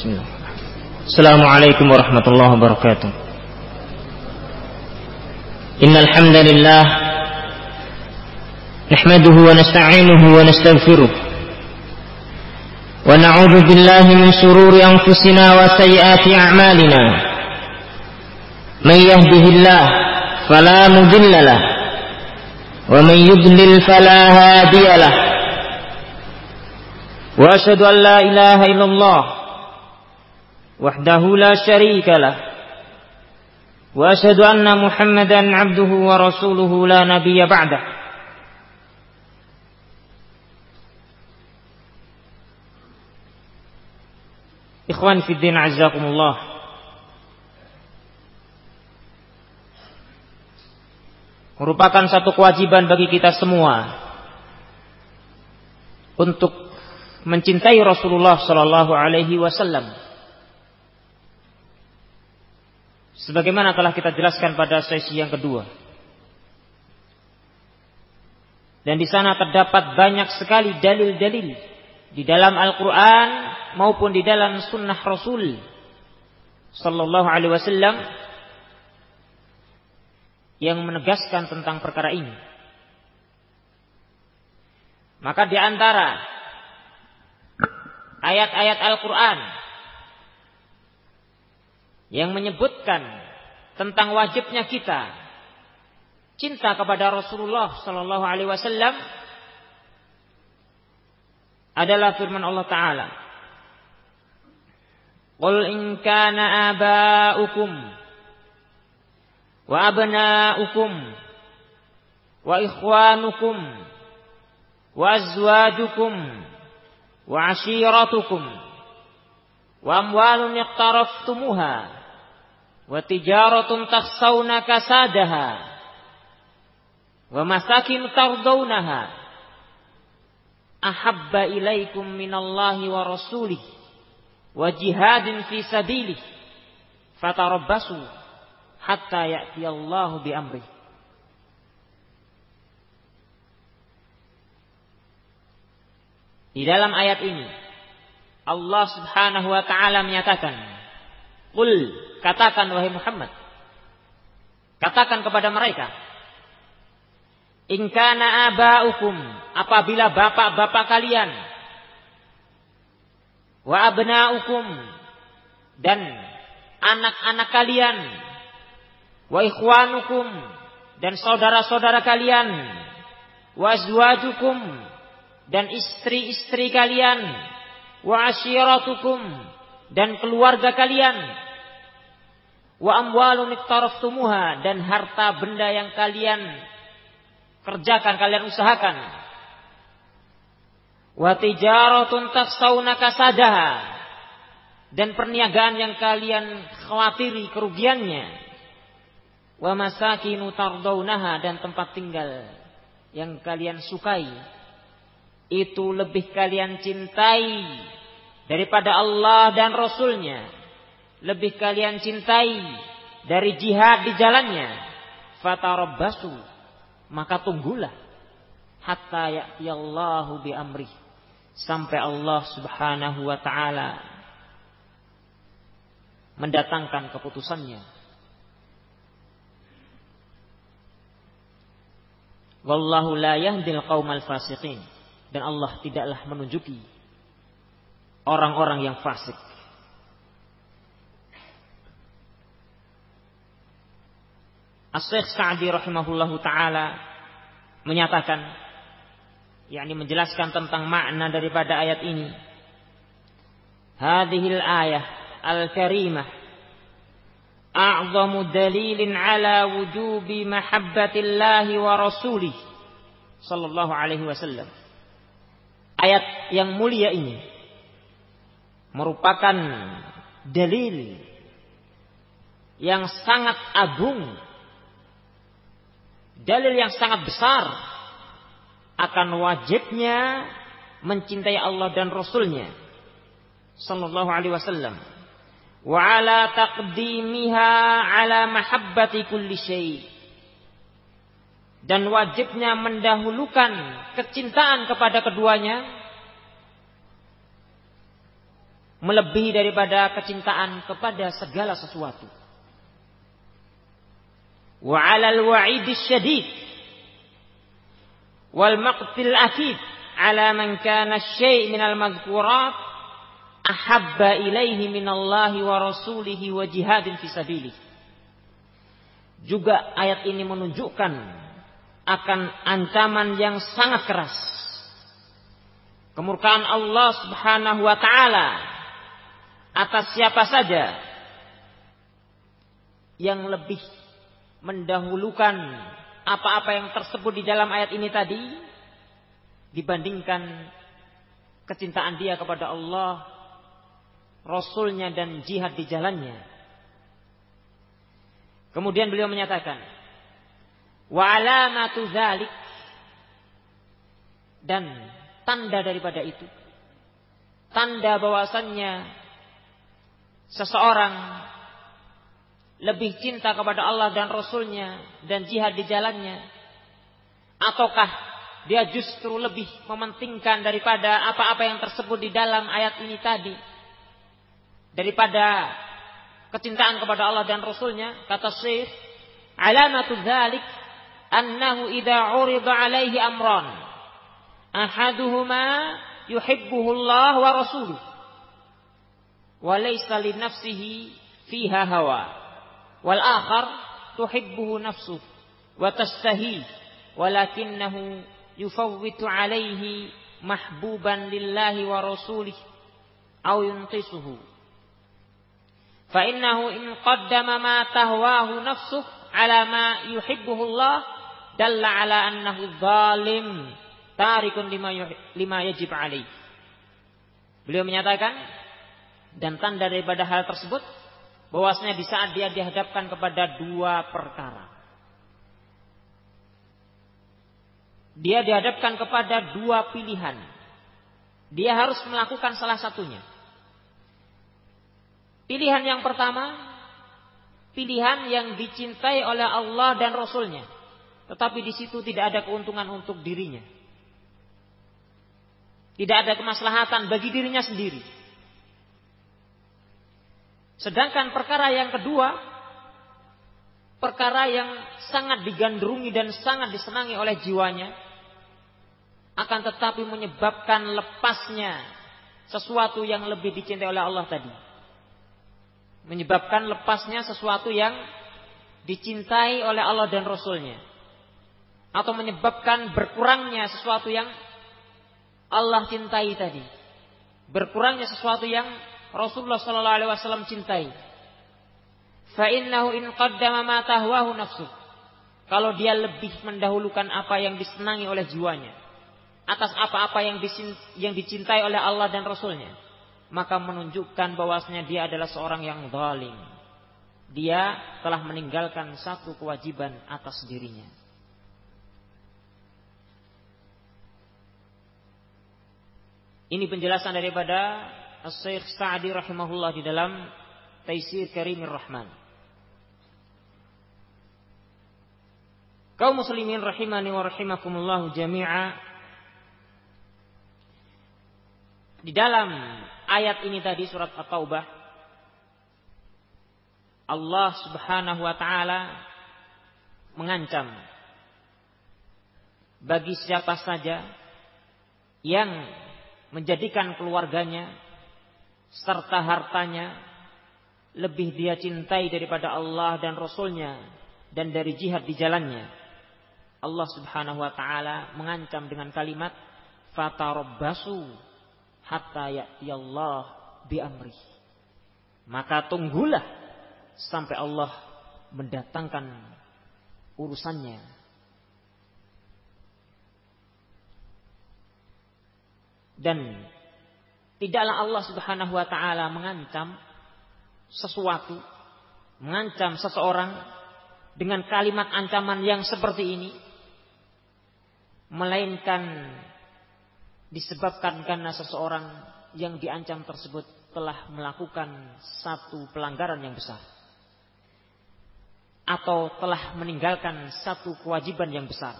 Bismillah. Assalamualaikum warahmatullahi wabarakatuh. Innal hamdalillah nahmaduhu wa nasta'inuhu wa nastaghfiruh wa na'udzu billahi min shururi anfusina wa sayyiati a'malina. May yahdihillah fala mudilla lahu wa man yudlil fala hadiya lahu. Wa asyhadu an la ilaha illallah wahdahu la syarika lah wa asyhadu anna Muhammadan abduhu wa rasuluhu la nabiyya ba'dah. Ikhwan fi din azzakumullah, merupakan satu kewajiban bagi kita semua untuk mencintai Rasulullah sallallahu alaihi wasallam. Sebagaimana telah kita jelaskan pada sesi yang kedua. Dan di sana terdapat banyak sekali dalil-dalil di dalam Al-Qur'an maupun di dalam sunnah Rasul sallallahu alaihi wasallam yang menegaskan tentang perkara ini. Maka di antara ayat-ayat Al-Quran yang menyebutkan tentang wajibnya kita cinta kepada Rasulullah sallallahu alaihi wasallam adalah firman Allah Ta'ala, qul in kana aba'ukum wa abna'ukum wa ikhwanukum wa azwajukum wa ashiratukum wa amwalun iqtaraftumuha wa tijaratun takhshawna kasadaha wa masakin tardawnaha ahabba ilaikum minallahi wa rasulih wa jihadin fi sabilih fatarabbasu hatta ya'tiyallahu bi amrih. Di dalam ayat ini Allah Subhanahu wa ta'ala menyatakan, qul, katakan wahai Muhammad, katakan kepada mereka, in kana aba'ukum, apabila bapak-bapak kalian, wa abna'ukum, dan anak-anak kalian, wa ikhwanukum, dan saudara-saudara kalian, wa azwajukum, dan istri-istri kalian, wa ashiratukum, dan keluarga kalian, wa amwalun iqtaraftumuha, dan harta benda yang kalian kerjakan, kalian usahakan, wa tijaratun takhshawna kasadaha, dan perniagaan yang kalian khawatiri kerugiannya, wa masakinu tardawnaha, dan tempat tinggal yang kalian sukai, itu lebih kalian cintai daripada Allah dan Rasulnya, lebih kalian cintai dari jihad di jalannya, fatarabbasu, maka tunggulah, hatta ya'tiyallahu bi amrih, sampai Allah Subhanahu wa ta'ala mendatangkan keputusannya. Wallahu la yahdil qaumal fasiqin, dan Allah tidaklah menunjuki orang-orang yang fasik. As-Syaikh Sa'di rahimahullahu ta'ala menyatakan, yakni menjelaskan tentang makna daripada ayat ini, hadhil ayah al-karimah a'zamu dalilin ala wujubi mahabbatillahi wa rasulih sallallahu alaihi wasallam. Ayat yang mulia ini merupakan dalil yang sangat agung, dalil yang sangat besar akan wajibnya mencintai Allah dan Rasulnya sallallahu alaihi wasallam, wa ala taqdimiha ala mahabbati kulli syai', dan wajibnya mendahulukan kecintaan kepada keduanya, melebihi daripada kecintaan kepada segala sesuatu. Wa 'alal wa'idis syadid wal maqtil akid 'ala man kana syai' minal madhkurat ahabba ilaihi minallahi wa rasulihi wa jihadin fisabilih. Juga ayat ini menunjukkan akan ancaman yang sangat keras, kemurkaan Allah Subhanahu wa taala atas siapa saja yang lebih mendahulukan apa-apa yang tersebut di dalam ayat ini tadi dibandingkan kecintaan dia kepada Allah, Rasulnya dan jihad di jalannya. Kemudian beliau menyatakan, wa alamatu dzalik, dan tanda daripada itu, tanda bahwasannya seseorang lebih cinta kepada Allah dan Rasulnya dan jihad di jalannya, ataukah dia justru lebih mementingkan daripada apa-apa yang tersebut di dalam ayat ini tadi, daripada kecintaan kepada Allah dan Rasulnya. Kata Syekh, alamatu dzalik annahu idza 'urida 'alaihi amran ahaduhuma yuhibbuhu Allah wa rasuluhu wa laysa li nafsihi fiha hawa wal akhar tuhibbuhu nafsuhu wa tastahi walakinnahu yufawwitu 'alaihi mahbuban lillahi wa rasulihi aw yunqisuhu fa innahu in qaddama ma tahwahu nafsuhu ala ma yuhibbuhu Allah dalla ala annahu zalim tarikun lima yajib alaih. Beliau menyatakan, dan tanda daripada hal tersebut bahwasanya di saat dia dihadapkan kepada dua perkara, dia dihadapkan kepada dua pilihan, dia harus melakukan salah satunya. Pilihan yang pertama, pilihan yang dicintai oleh Allah dan Rasulnya, tetapi di situ tidak ada keuntungan untuk dirinya, tidak ada kemaslahatan bagi dirinya sendiri. Sedangkan perkara yang kedua, perkara yang sangat digandrungi dan sangat disenangi oleh jiwanya, akan tetapi menyebabkan lepasnya sesuatu yang lebih dicintai oleh Allah tadi, menyebabkan lepasnya sesuatu yang dicintai oleh Allah dan Rasulnya, atau menyebabkan berkurangnya sesuatu yang Allah cintai tadi, berkurangnya sesuatu yang Rasulullah sallallahu alaihi wasallam cintai. Fa innahu in qaddama ma tahwahu nafsuh, kalau dia lebih mendahulukan apa yang disenangi oleh jiwanya atas apa-apa yang dicintai oleh Allah dan Rasulnya, maka menunjukkan bahwasanya dia adalah seorang yang zalim. Dia telah meninggalkan satu kewajiban atas dirinya. Ini penjelasan daripada Syekh Sa'di rahimahullah di dalam Taisir Karimir Rahman. Kaum muslimin rahimani wa rahimakumullah jami'a, di dalam ayat ini tadi surat At-Taubah, Allah Subhanahu wa taala mengancam bagi siapa saja yang menjadikan keluarganya serta hartanya lebih dia cintai daripada Allah dan Rasulnya dan dari jihad di jalannya. Allah Subhanahu wa taala mengancam dengan kalimat fatarabbasu hatta ya'tiyallah bi amri. Maka tunggulah sampai Allah mendatangkan urusannya. Dan tidaklah Allah Subhanahu wa taala mengancam sesuatu, mengancam seseorang dengan kalimat ancaman yang seperti ini, melainkan disebabkan karena seseorang yang diancam tersebut telah melakukan satu pelanggaran yang besar, atau telah meninggalkan satu kewajiban yang besar.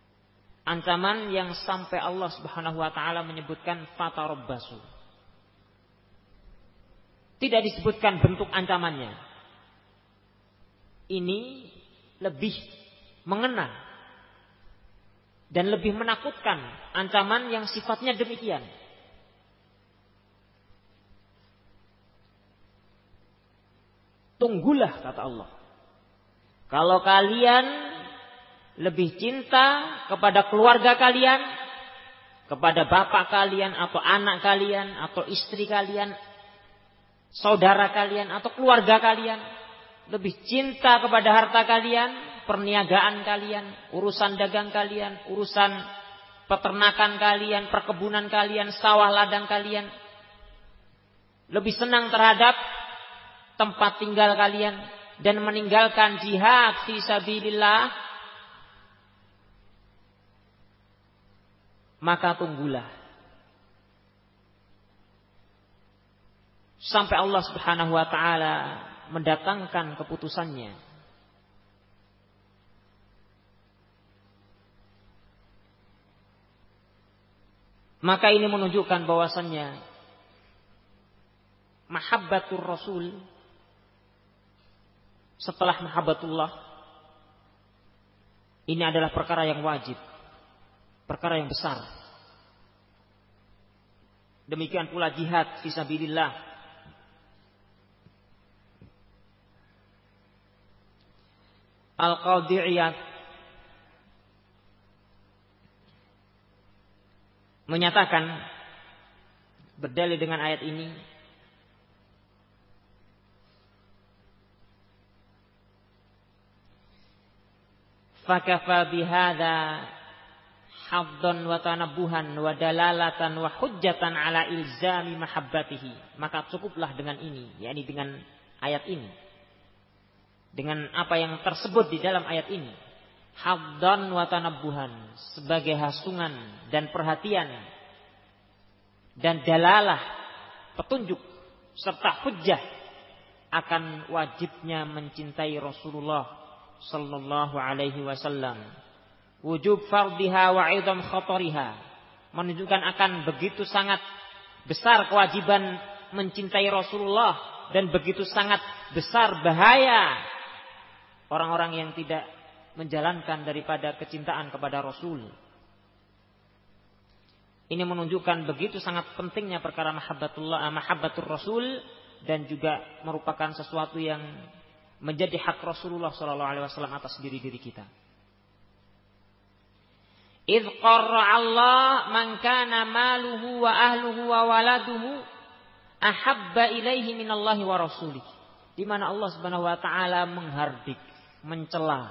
Ancaman yang sampai Allah Subhanahu wa taala menyebutkan fatarabbasu. Tidak disebutkan bentuk ancamannya. Ini lebih mengena dan lebih menakutkan ancaman yang sifatnya demikian. Tunggulah, kata Allah. Kalau kalian lebih cinta kepada keluarga kalian, kepada bapak kalian atau anak kalian atau istri kalian, saudara kalian atau keluarga kalian, lebih cinta kepada harta kalian, perniagaan kalian, urusan dagang kalian, urusan peternakan kalian, perkebunan kalian, sawah ladang kalian, lebih senang terhadap tempat tinggal kalian dan meninggalkan jihad fi sabilillah, maka tunggulah sampai Allah Subhanahu wa taala mendatangkan keputusannya. Maka ini menunjukkan bahwasannya mahabbatur Rasul setelah mahabbatullah ini adalah perkara yang wajib, perkara yang besar. Demikian pula jihad fisabilillah. Al-Qadhi Iyad menyatakan berdalil dengan ayat ini, fakafa bihadza haddan wa tanabbuhan wa dalalatan wa hujjatan ala ilzami mahabbatihi. Maka cukuplah dengan ini, yakni dengan ayat ini, dengan apa yang tersebut di dalam ayat ini, haddan wa tanabbuhan, sebagai hasungan dan perhatian dan dalalah, petunjuk serta hujjah akan wajibnya mencintai Rasulullah sallallahu alaihi wasallam. Wujub fardiha wa 'idham khatariha, menunjukkan akan begitu sangat besar kewajiban mencintai Rasulullah dan begitu sangat besar bahaya orang-orang yang tidak menjalankan daripada kecintaan kepada Rasul. Ini menunjukkan begitu sangat pentingnya perkara mahabbatur Rasul, dan juga merupakan sesuatu yang menjadi hak Rasulullah sallallahu alaihi wasallam atas diri kita. Idz qarra Allah man kana maluhu wa ahluhu wa waladuhu ahabba ilaihi minallahi wa rasulih. Di mana Allah Subhanahu wa taala menghardik, mencela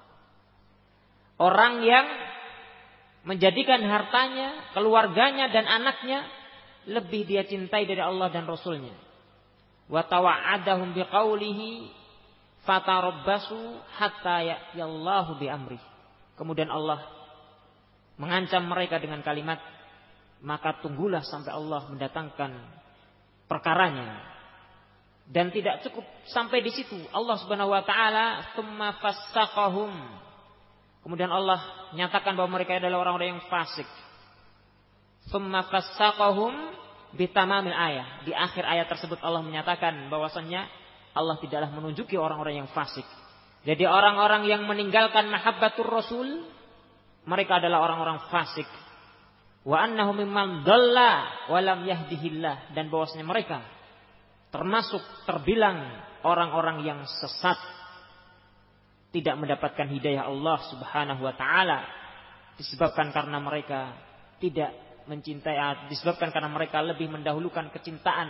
orang yang menjadikan hartanya, keluarganya dan anaknya lebih dia cintai dari Allah dan Rasulnya. Wa tawa'adahum biqaulihi fatarabbasu hatta ya'tiyallahu bi amri. Kemudian Allah mengancam mereka dengan kalimat, maka tunggulah sampai Allah mendatangkan perkaranya. Dan tidak cukup sampai di situ. Allah Subhanahu wa taala tsumma fassaqahum. Kemudian Allah nyatakan bahwa mereka adalah orang-orang yang fasik. Tsumma fassaqahum bitamamil ayah. Di akhir ayat tersebut Allah menyatakan bahwasannya Allah tidaklah menunjuki orang-orang yang fasik. Jadi orang-orang yang meninggalkan mahabbatur Rasul, mereka adalah orang-orang fasik. Wa annahum mimman dhalla wa lam yahdihillah, dan bahwasanya mereka termasuk terbilang orang-orang yang sesat, tidak mendapatkan hidayah Allah Subhanahu wa taala, disebabkan karena mereka tidak mencintai, disebabkan karena mereka lebih mendahulukan kecintaan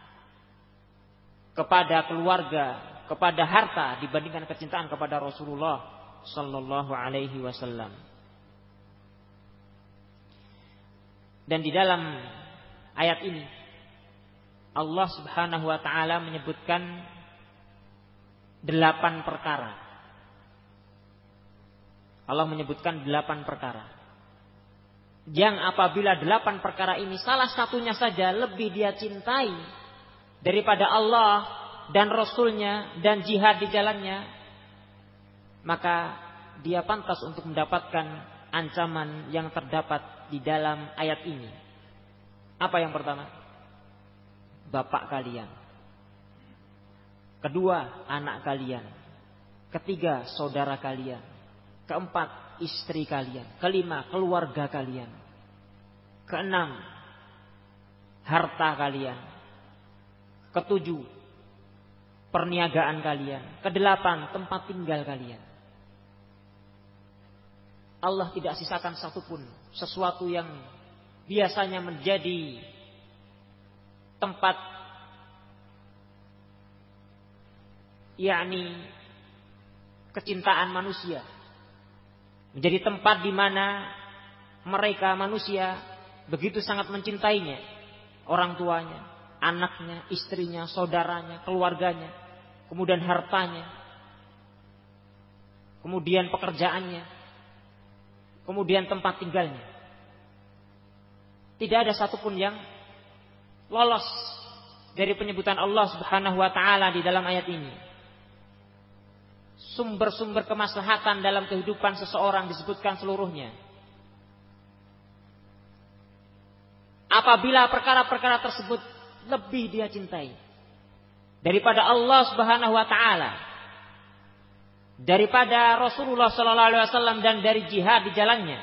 kepada keluarga, kepada harta dibandingkan kecintaan kepada Rasulullah sallallahu alaihi wasallam. Dan di dalam ayat ini Allah Subhanahu wa taala menyebutkan 8 perkara. Allah menyebutkan 8 perkara. Yang apabila 8 perkara ini salah satunya saja lebih dia cintai daripada Allah dan Rasulnya dan jihad di jalannya, maka dia pantas untuk mendapatkan ancaman yang terdapat di dalam ayat ini. Apa yang pertama? Bapak kalian, Kedua, anak kalian. Ketiga, saudara kalian. Keempat, istri kalian. Kelima, keluarga kalian. Keenam, harta kalian. Ketujuh, perniagaan kalian. Kedelapan, tempat tinggal kalian. Allah tidak sisakan satupun sesuatu yang biasanya menjadi tempat yakni kecintaan manusia, menjadi tempat di mana mereka manusia begitu sangat mencintainya, orang tuanya, anaknya, istrinya, saudaranya, keluarganya, kemudian hartanya, kemudian pekerjaannya, kemudian tempat tinggalnya. Tidak ada satupun yang lolos dari penyebutan Allah Subhanahu wa taala di dalam ayat ini. Sumber-sumber kemaslahatan dalam kehidupan seseorang disebutkan seluruhnya. Apabila perkara-perkara tersebut lebih dia cintai daripada Allah Subhanahu wa taala, daripada Rasulullah sallallahu alaihi wasallam dan dari jihad di jalannya,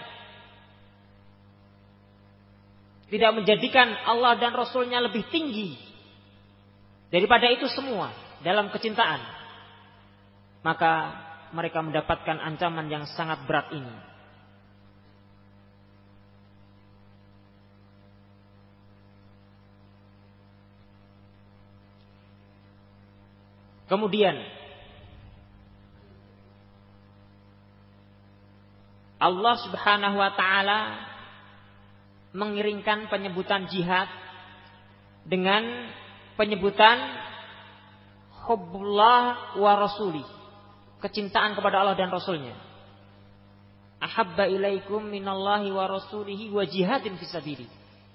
tidak menjadikan Allah dan Rasulnya lebih tinggi daripada itu semua dalam kecintaan, maka mereka mendapatkan ancaman yang sangat berat ini. Kemudian Allah Subhanahu wa taala mengiringkan penyebutan jihad dengan penyebutan hubbullah wa rasuli, kecintaan kepada Allah dan Rasulnya. Ahabba ilaikum minallahi wa rasulihi wa jihadin fisabilih.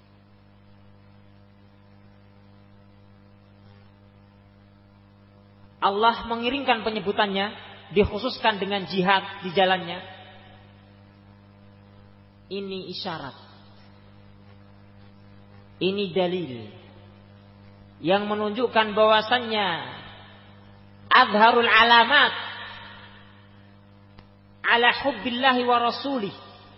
Allah mengiringkan penyebutannya, dikhususkan dengan jihad di jalannya. Ini isyarat, ini dalil yang menunjukkan bahwasannya adharul alamat ala hubbillahi wa rasulih,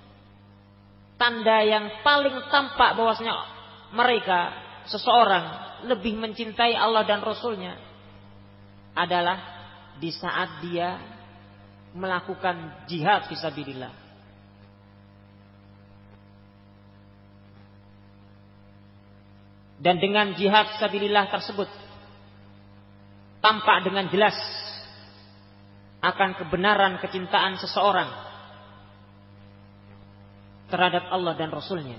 tanda yang paling tampak bahwasanya mereka, seseorang lebih mencintai Allah dan Rasulnya adalah di saat dia melakukan jihad fisabilillah. Dan dengan jihad fisabilillah tersebut tampak dengan jelas akan kebenaran kecintaan seseorang terhadap Allah dan Rasulnya.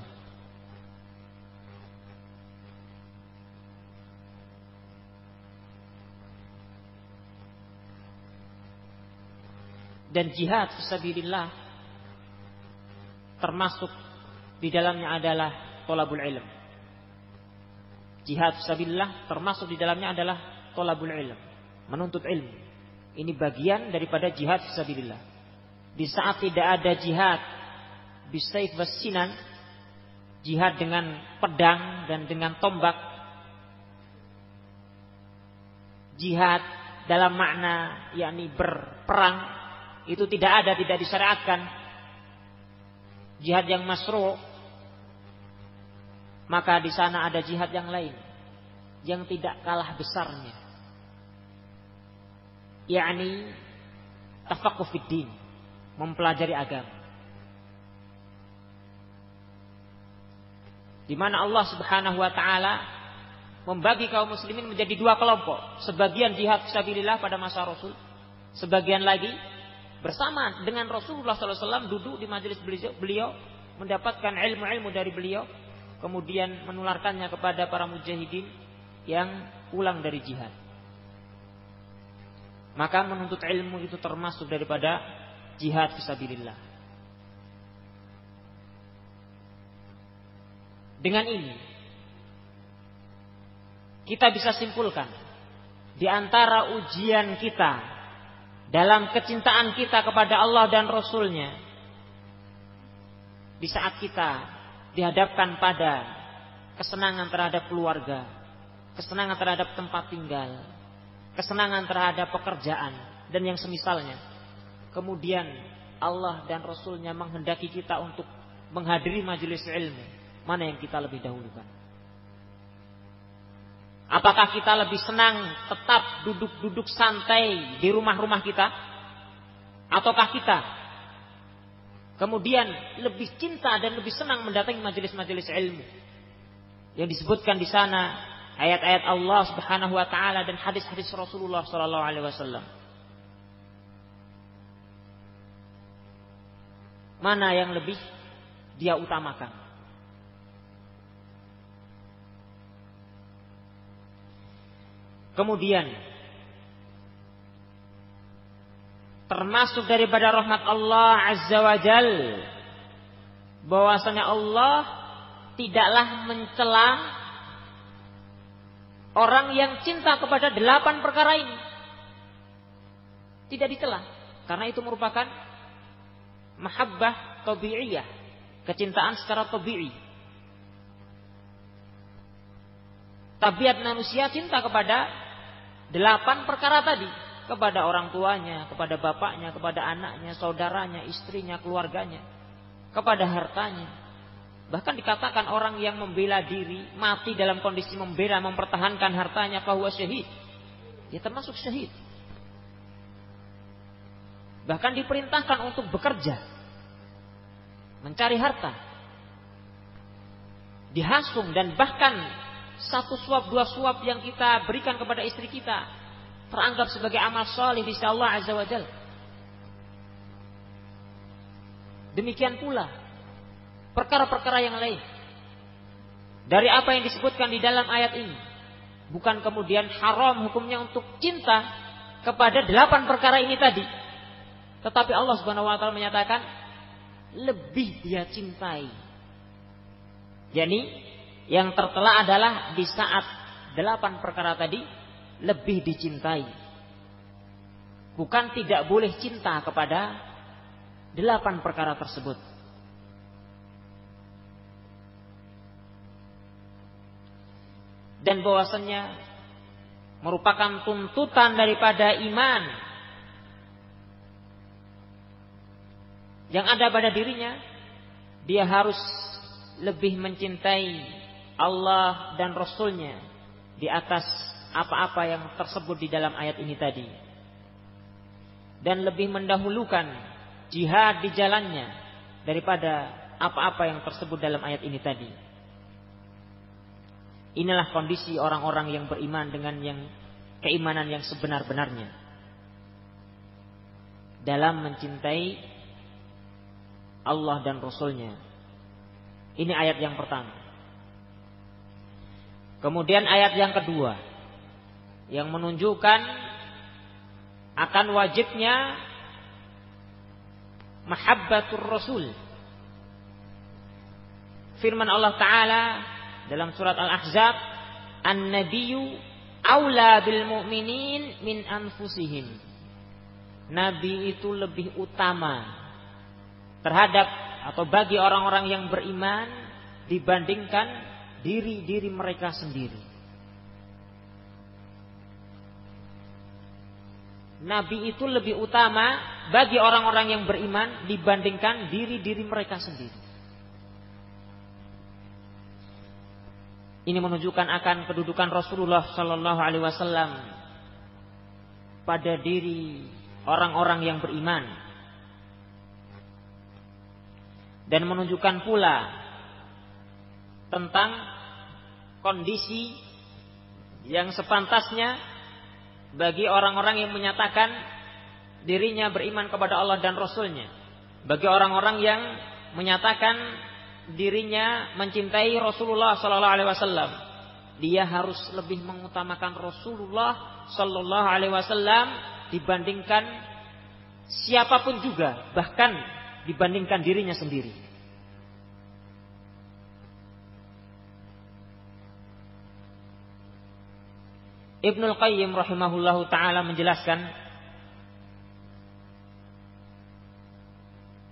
Dan jihad fisabilillah termasuk di dalamnya adalah thalabul ilm. Jihad fisabilillah termasuk di dalamnya adalah thalabul ilm, menuntut ilmu. Ini bagian daripada jihad fisabilillah. Di saat tidak ada jihad bisayf wassinan, jihad dengan pedang dan dengan tombak, jihad dalam makna yakni berperang, itu tidak ada, tidak disyariatkan. Jihad yang masyru', maka di sana ada jihad yang lain yang tidak kalah besarnya, yakni tafaqquh fid din, mempelajari agama. Di mana Allah Subhanahu wa taala membagi kaum muslimin menjadi dua kelompok. Sebagian jihad fisabilillah pada masa Rasul, sebagian lagi bersama dengan Rasulullah SAW duduk di majelis beliau, mendapatkan ilmu-ilmu dari beliau, kemudian menularkannya kepada para mujahidin yang pulang dari jihad. Maka menuntut ilmu itu termasuk daripada jihad fisabilillah. Dengan ini kita bisa simpulkan di antara ujian kita dalam kecintaan kita kepada Allah dan Rasulnya, di saat kita dihadapkan pada kesenangan terhadap keluarga, kesenangan terhadap tempat tinggal, kesenangan terhadap pekerjaan dan yang semisalnya. Kemudian Allah dan Rasulnya menghendaki kita untuk menghadiri majelis ilmu. Mana yang kita lebih dahulukan? Apakah kita lebih senang tetap duduk-duduk santai di rumah-rumah kita? Ataukah kita kemudian lebih cinta dan lebih senang mendatangi majelis-majelis ilmu? Yang disebutkan di sana ayat-ayat Allah Subhanahu wa taala dan hadis-hadis Rasulullah sallallahu alaihi wasallam. Mana yang lebih dia utamakan? Kemudian termasuk daripada rahmat Allah Azza wa Jal, bahwasanya Allah tidaklah mencela orang yang cinta kepada 8 perkara ini. Tidak dicela, karena itu merupakan mahabbah tabi'iyah, kecintaan secara tabi'i. Tabiat manusia cinta kepada 8 perkara tadi, kepada orang tuanya, kepada bapaknya, kepada anaknya, saudaranya, istrinya, keluarganya, kepada hartanya. Bahkan dikatakan orang yang membela diri, mati dalam kondisi membela, mempertahankan hartanya, fahuwa syahid. Dia termasuk syahid. Bahkan diperintahkan untuk bekerja, mencari harta, dihasung, dan bahkan 1 suap 2 suap yang kita berikan kepada istri kita teranggap sebagai amal salih di sisi Allah Azza wa Jalla. Demikian pula perkara-perkara yang lain dari apa yang disebutkan di dalam ayat ini. Bukan kemudian haram hukumnya untuk cinta kepada 8 perkara ini tadi, tetapi Allah Subhanahu wa taala menyatakan lebih dia cintai. Yani yang tertela adalah di saat 8 perkara tadi lebih dicintai. Bukan tidak boleh cinta kepada 8 perkara tersebut. Dan bahwasannya merupakan tuntutan daripada iman yang ada pada dirinya. Dia harus lebih mencintai Allah dan Rasulnya di atas apa-apa yang tersebut di dalam ayat ini tadi, dan lebih mendahulukan jihad di jalannya daripada apa-apa yang tersebut dalam ayat ini tadi. Inilah kondisi orang-orang yang beriman dengan yang keimanan yang sebenar-benarnya dalam mencintai Allah dan Rasulnya. Ini ayat yang pertama. Kemudian ayat yang kedua yang menunjukkan akan wajibnya mahabbatur Rasul. Firman Allah Ta'ala dalam surat Al-Ahzab, An-Nabiyyu aula bil mu'minin min anfusihim. Nabi itu lebih utama terhadap atau bagi orang-orang yang beriman dibandingkan diri-diri mereka sendiri. Nabi itu lebih utama bagi orang-orang yang beriman dibandingkan diri-diri mereka sendiri. Ini menunjukkan akan kedudukan Rasulullah sallallahu alaihi wasallam pada diri orang-orang yang beriman, dan menunjukkan pula tentang kondisi yang sepantasnya bagi orang-orang yang menyatakan dirinya beriman kepada Allah dan Rasulnya. Bagi orang-orang yang menyatakan dirinya mencintai Rasulullah sallallahu alaihi wasallam, dia harus lebih mengutamakan Rasulullah sallallahu alaihi wasallam dibandingkan siapapun juga, bahkan dibandingkan dirinya sendiri. Ibnul Qayyim rahimahullahu ta'ala menjelaskan,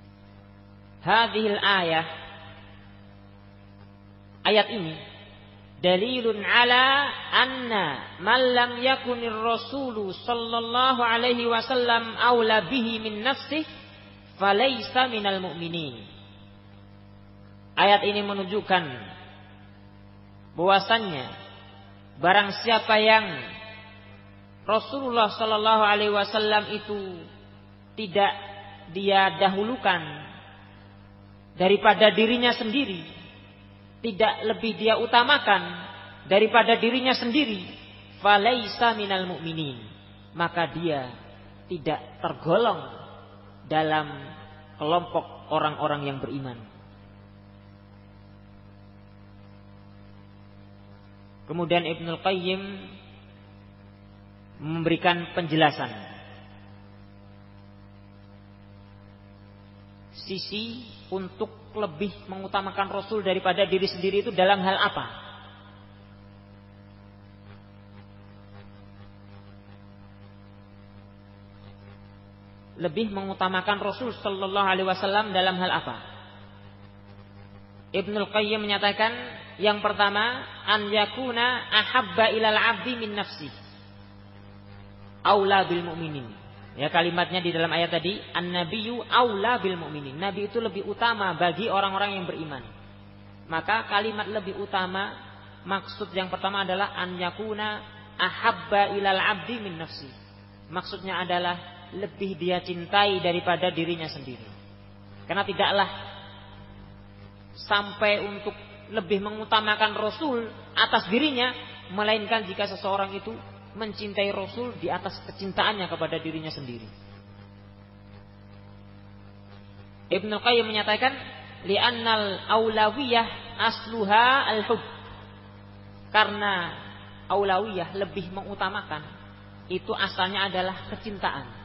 hadhil ayah, ayat ini dalilun ala anna man lam yakunir rasulu sallallahu alaihi wasallam aula bihi min nafsihi falaysa minal mu'minin. Ayat ini menunjukkan bahwasannya barang siapa yang Rasulullah sallallahu alaihi wasallam itu tidak dia dahulukan daripada dirinya sendiri, tidak lebih dia utamakan daripada dirinya sendiri, falaisa minal mu'minin, maka dia tidak tergolong dalam kelompok orang-orang yang beriman. Kemudian Ibnul Qayyim memberikan penjelasan sisi untuk lebih mengutamakan Rasul daripada diri sendiri itu dalam hal apa? Lebih mengutamakan Rasul sallallahu alaihi wasallam dalam hal apa? Ibnul Qayyim menyatakan yang pertama, an yakuna ahabba ilal abdi min nafsi aula bil mu'minin. Ya, kalimatnya di dalam ayat tadi, an-nabiyyu aula bil mu'minin. Nabi itu lebih utama bagi orang-orang yang beriman. Maka kalimat lebih utama, maksud yang pertama adalah an yakuna ahabba ilal abdi min nafsi. Maksudnya adalah lebih dia cintai daripada dirinya sendiri. Karena tidaklah sampai untuk lebih mengutamakan Rasul atas dirinya, melainkan jika seseorang itu mencintai Rasul di atas kecintaannya kepada dirinya sendiri. Ibnu Qayyim menyatakan, li'annal aulawiyah asluha al-hub. Karena aulawiyah lebih mengutamakan, itu asalnya adalah kecintaan.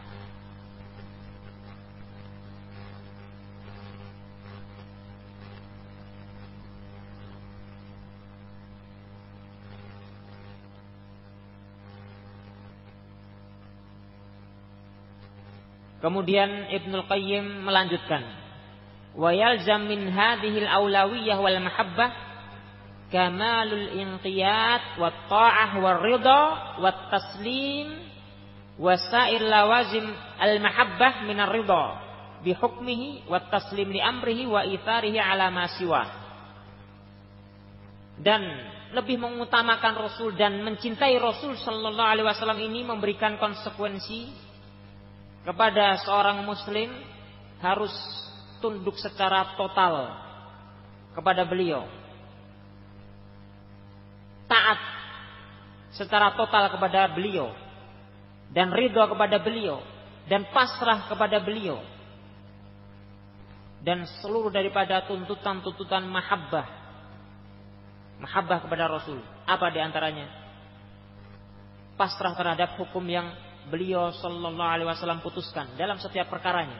Kemudian Ibnul Qayyim melanjutkan, wa yalzam min hadhil aulawiyah wal mahabbah kamalul inqiyad wat ta'ah war ridha wat taslim wa sa'ir lawazim al mahabbah min ar ridha bi hukmihi wat taslim li amrihi wa itharihi ala ma siwa. Dan lebih mengutamakan Rasul dan mencintai Rasul sallallahu alaihi wasallam ini memberikan konsekuensi kepada seorang muslim harus tunduk secara total kepada beliau, taat secara total kepada beliau, dan ridha kepada beliau, dan pasrah kepada beliau, dan seluruh daripada tuntutan-tuntutan mahabbah kepada Rasul. Apa diantaranya? Pasrah terhadap hukum yang beliau sallallahu alaihi wasallam putuskan dalam setiap perkaranya,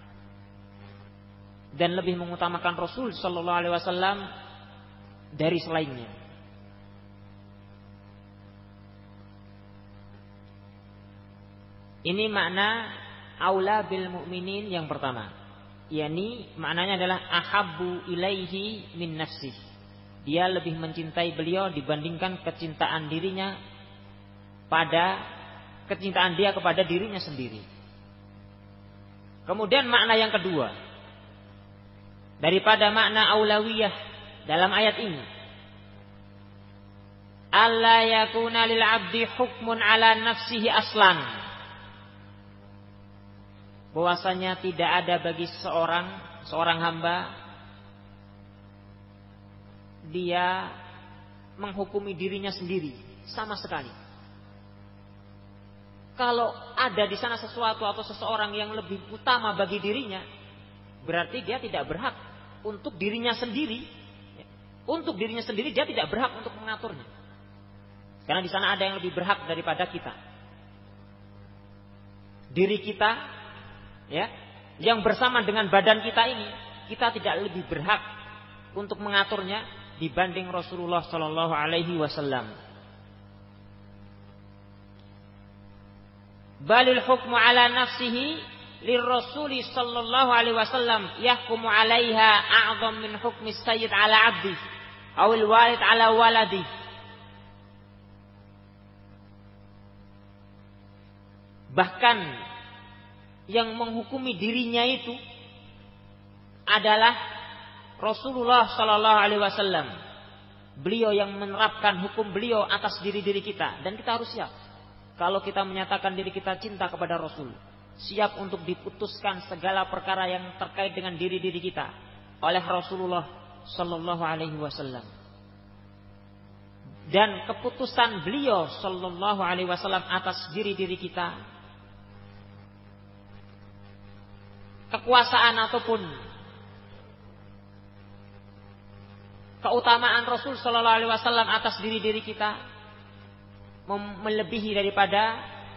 dan lebih mengutamakan Rasul sallallahu alaihi wasallam dari selainnya. Ini makna aula bil mu'minin yang pertama, yakni maknanya adalah ahabbu ilaihi min nafsi. Dia lebih mencintai beliau dibandingkan kecintaan dirinya kecintaan dia kepada dirinya sendiri. Kemudian makna yang kedua daripada makna aulawiyah dalam ayat ini, alla yakuna lil abdi hukmun ala nafsihi aslan. Bahwasanya tidak ada bagi seorang hamba dia menghukumi dirinya sendiri sama sekali. Kalau ada di sana sesuatu atau seseorang yang lebih utama bagi dirinya, berarti dia tidak berhak untuk dirinya sendiri. Untuk dirinya sendiri dia tidak berhak untuk mengaturnya. Karena di sana ada yang lebih berhak daripada kita. Diri kita, ya, yang bersama dengan badan kita ini, kita tidak lebih berhak untuk mengaturnya dibanding Rasulullah Sallallahu Alaihi Wasallam. Balil hukmu ala nafsihi lirrasuli sallallahu alaihi wasallam yahkumu alaiha a'zam min hukmi sayyid ala abdi awil walid ala waladi Bahkan yang menghukumi dirinya itu adalah Rasulullah sallallahu alaihi wasallam. Beliau yang menerapkan hukum beliau atas diri-diri kita, dan kita harus siap. Kalau kita menyatakan diri kita cinta kepada Rasul, siap untuk diputuskan segala perkara yang terkait dengan diri-diri kita oleh Rasulullah sallallahu alaihi wasallam. Dan keputusan beliau sallallahu alaihi wasallam atas diri-diri kita, kekuasaan ataupun keutamaan Rasul sallallahu alaihi wasallam atas diri-diri kita melebihi daripada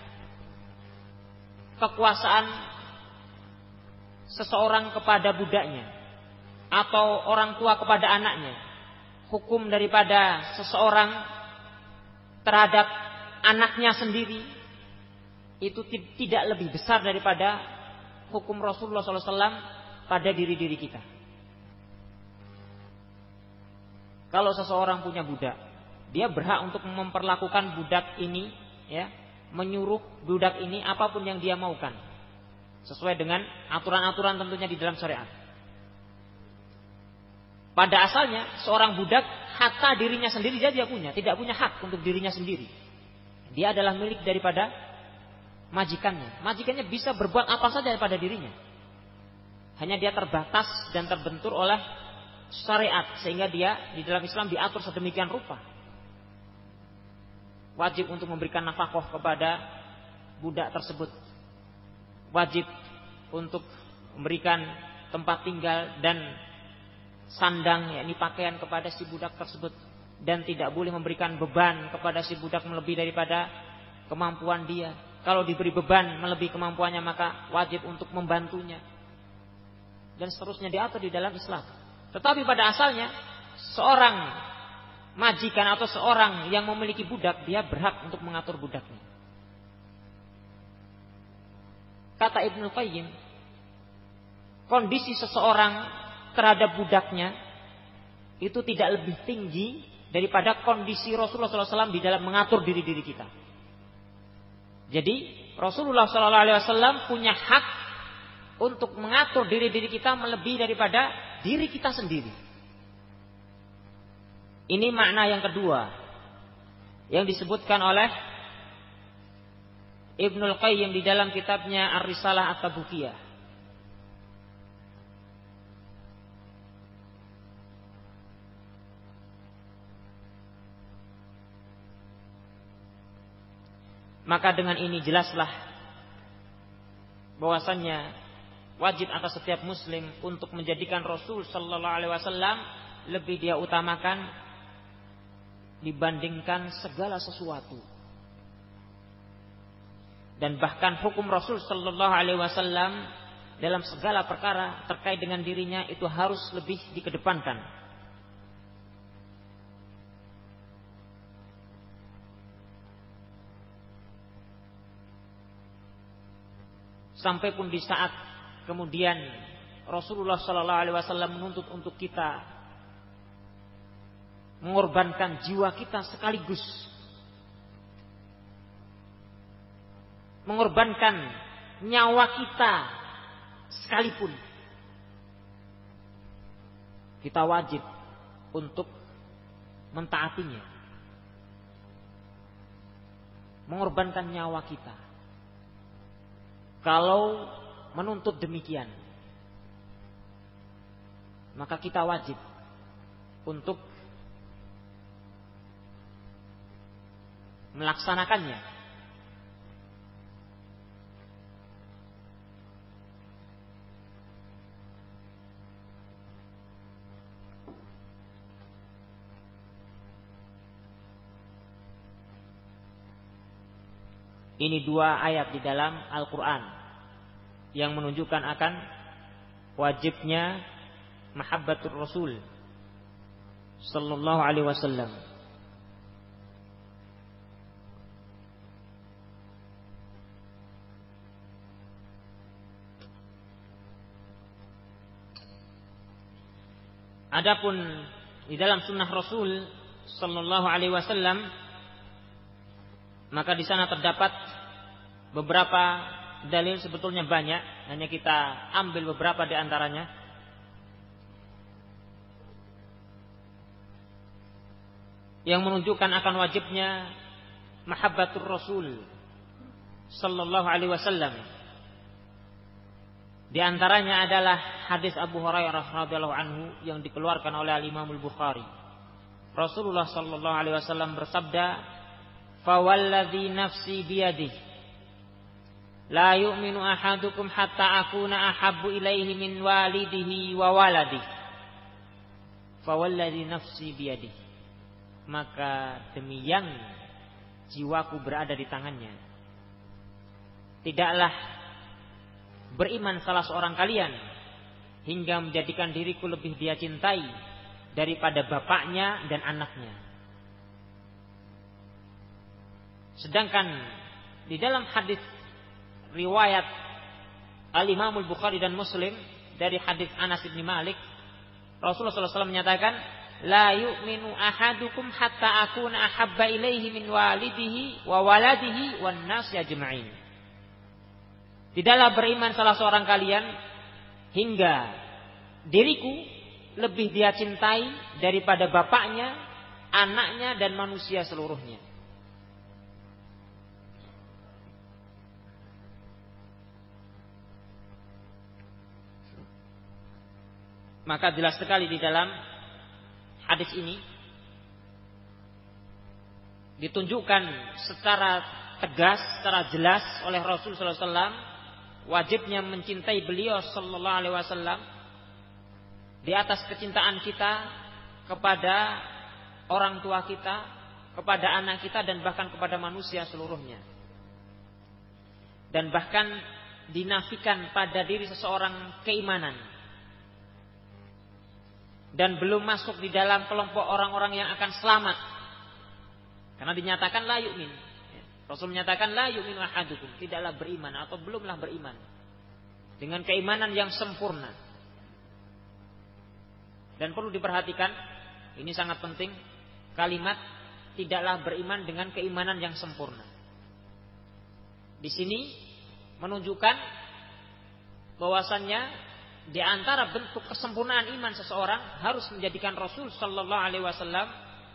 kekuasaan seseorang kepada budaknya atau orang tua kepada anaknya. Hukum daripada seseorang terhadap anaknya sendiri itu tidak lebih besar daripada hukum Rasulullah SAW pada diri-diri kita. Kalau seseorang punya budak, dia berhak untuk memperlakukan budak ini, ya, menyuruh budak ini apapun yang dia maukan, sesuai dengan aturan-aturan tentunya di dalam syariat. Pada asalnya seorang budak harta dirinya sendiri dia punya, tidak punya hak untuk dirinya sendiri. Dia adalah milik daripada majikannya. Majikannya bisa berbuat apa saja pada dirinya. Hanya dia terbatas dan terbentur oleh syariat, sehingga dia di dalam Islam diatur sedemikian rupa. Wajib untuk memberikan nafkah kepada budak tersebut. Wajib untuk memberikan tempat tinggal dan sandang, yakni pakaian kepada si budak tersebut, dan tidak boleh memberikan beban kepada si budak melebihi daripada kemampuan dia. Kalau diberi beban melebihi kemampuannya, maka wajib untuk membantunya, dan seterusnya diatur di dalam Islam. Tetapi pada asalnya seorang majikan atau seorang yang memiliki budak, dia berhak untuk mengatur budaknya. Kata Ibnu Qayyim, kondisi seseorang terhadap budaknya itu tidak lebih tinggi daripada kondisi Rasulullah SAW di dalam mengatur diri-diri kita. Jadi Rasulullah SAW punya hak untuk mengatur diri-diri kita melebihi daripada diri kita sendiri. Ini makna yang kedua yang disebutkan oleh Ibnul Qayyim di dalam kitabnya Ar-Risalah At-Tabukiyah. Maka dengan ini jelaslah bahwasannya wajib atas setiap muslim untuk menjadikan Rasul sallallahu alaihi wasallam lebih dia utamakan dibandingkan segala sesuatu. Dan bahkan hukum Rasul sallallahu alaihi wasallam dalam segala perkara terkait dengan dirinya itu harus lebih dikedepankan. Sampai pun di saat kemudian Rasulullah sallallahu alaihi wasallam menuntut untuk kita mengorbankan jiwa kita sekaligus, mengorbankan nyawa kita sekalipun, kita wajib untuk mentaatinya, mengorbankan nyawa kita. Kalau menuntut demikian, maka kita wajib untuk melaksanakannya. Ini dua ayat di dalam Al-Quran yang menunjukkan akan wajibnya mahabbatur Rasul sallallahu alaihi wasallam. Adapun di dalam sunnah Rasul sallallahu alaihi wasallam, maka di sana terdapat beberapa dalil sebetulnya banyak, hanya kita ambil beberapa di antaranya. Yang menunjukkan akan wajibnya mahabbatur Rasul sallallahu alaihi wasallam. Di antaranya adalah hadis Abu Hurairah radhiyallahu anhu yang dikeluarkan oleh Imam Al-Bukhari. Rasulullah sallallahu alaihi wasallam bersabda, "Fa walladzi nafsi biyadihi la yu'minu ahadukum hatta akuna ahabbu ilaihi min walidihi wa waladihi." Fa walladzi nafsi biyadihi. Maka demi yang jiwaku berada di tangannya, tidaklah beriman salah seorang kalian hingga menjadikan diriku lebih dia cintai daripada bapaknya dan anaknya. Sedangkan di dalam hadis riwayat Al-Imam Al-Bukhari dan Muslim dari hadis Anas bin Malik, Rasulullah SAW menyatakan, la yu'minu ahadukum hatta akuna ahabba ilaihi min walidihi wa waladihi wan nasi ajma'in. Tidaklah beriman salah seorang kalian hingga diriku lebih dia cintai daripada bapaknya, anaknya dan manusia seluruhnya. Maka jelas sekali di dalam hadis ini ditunjukkan secara tegas, secara jelas oleh Rasul sallallahu alaihi wasallam wajibnya mencintai beliau sallallahu alaihi wasallam di atas kecintaan kita kepada orang tua kita, kepada anak kita dan bahkan kepada manusia seluruhnya. Dan bahkan dinafikan pada diri seseorang keimanan. Dan belum masuk di dalam kelompok orang-orang yang akan selamat. Karena dinyatakan la yu'min. Rasul menyatakan la yu'minu ahadukum, tidaklah beriman atau belumlah beriman dengan keimanan yang sempurna. Dan perlu diperhatikan, ini sangat penting, kalimat tidaklah beriman dengan keimanan yang sempurna. Di sini menunjukkan bahwasannya di antara bentuk kesempurnaan iman seseorang harus menjadikan Rasul sallallahu alaihi wasallam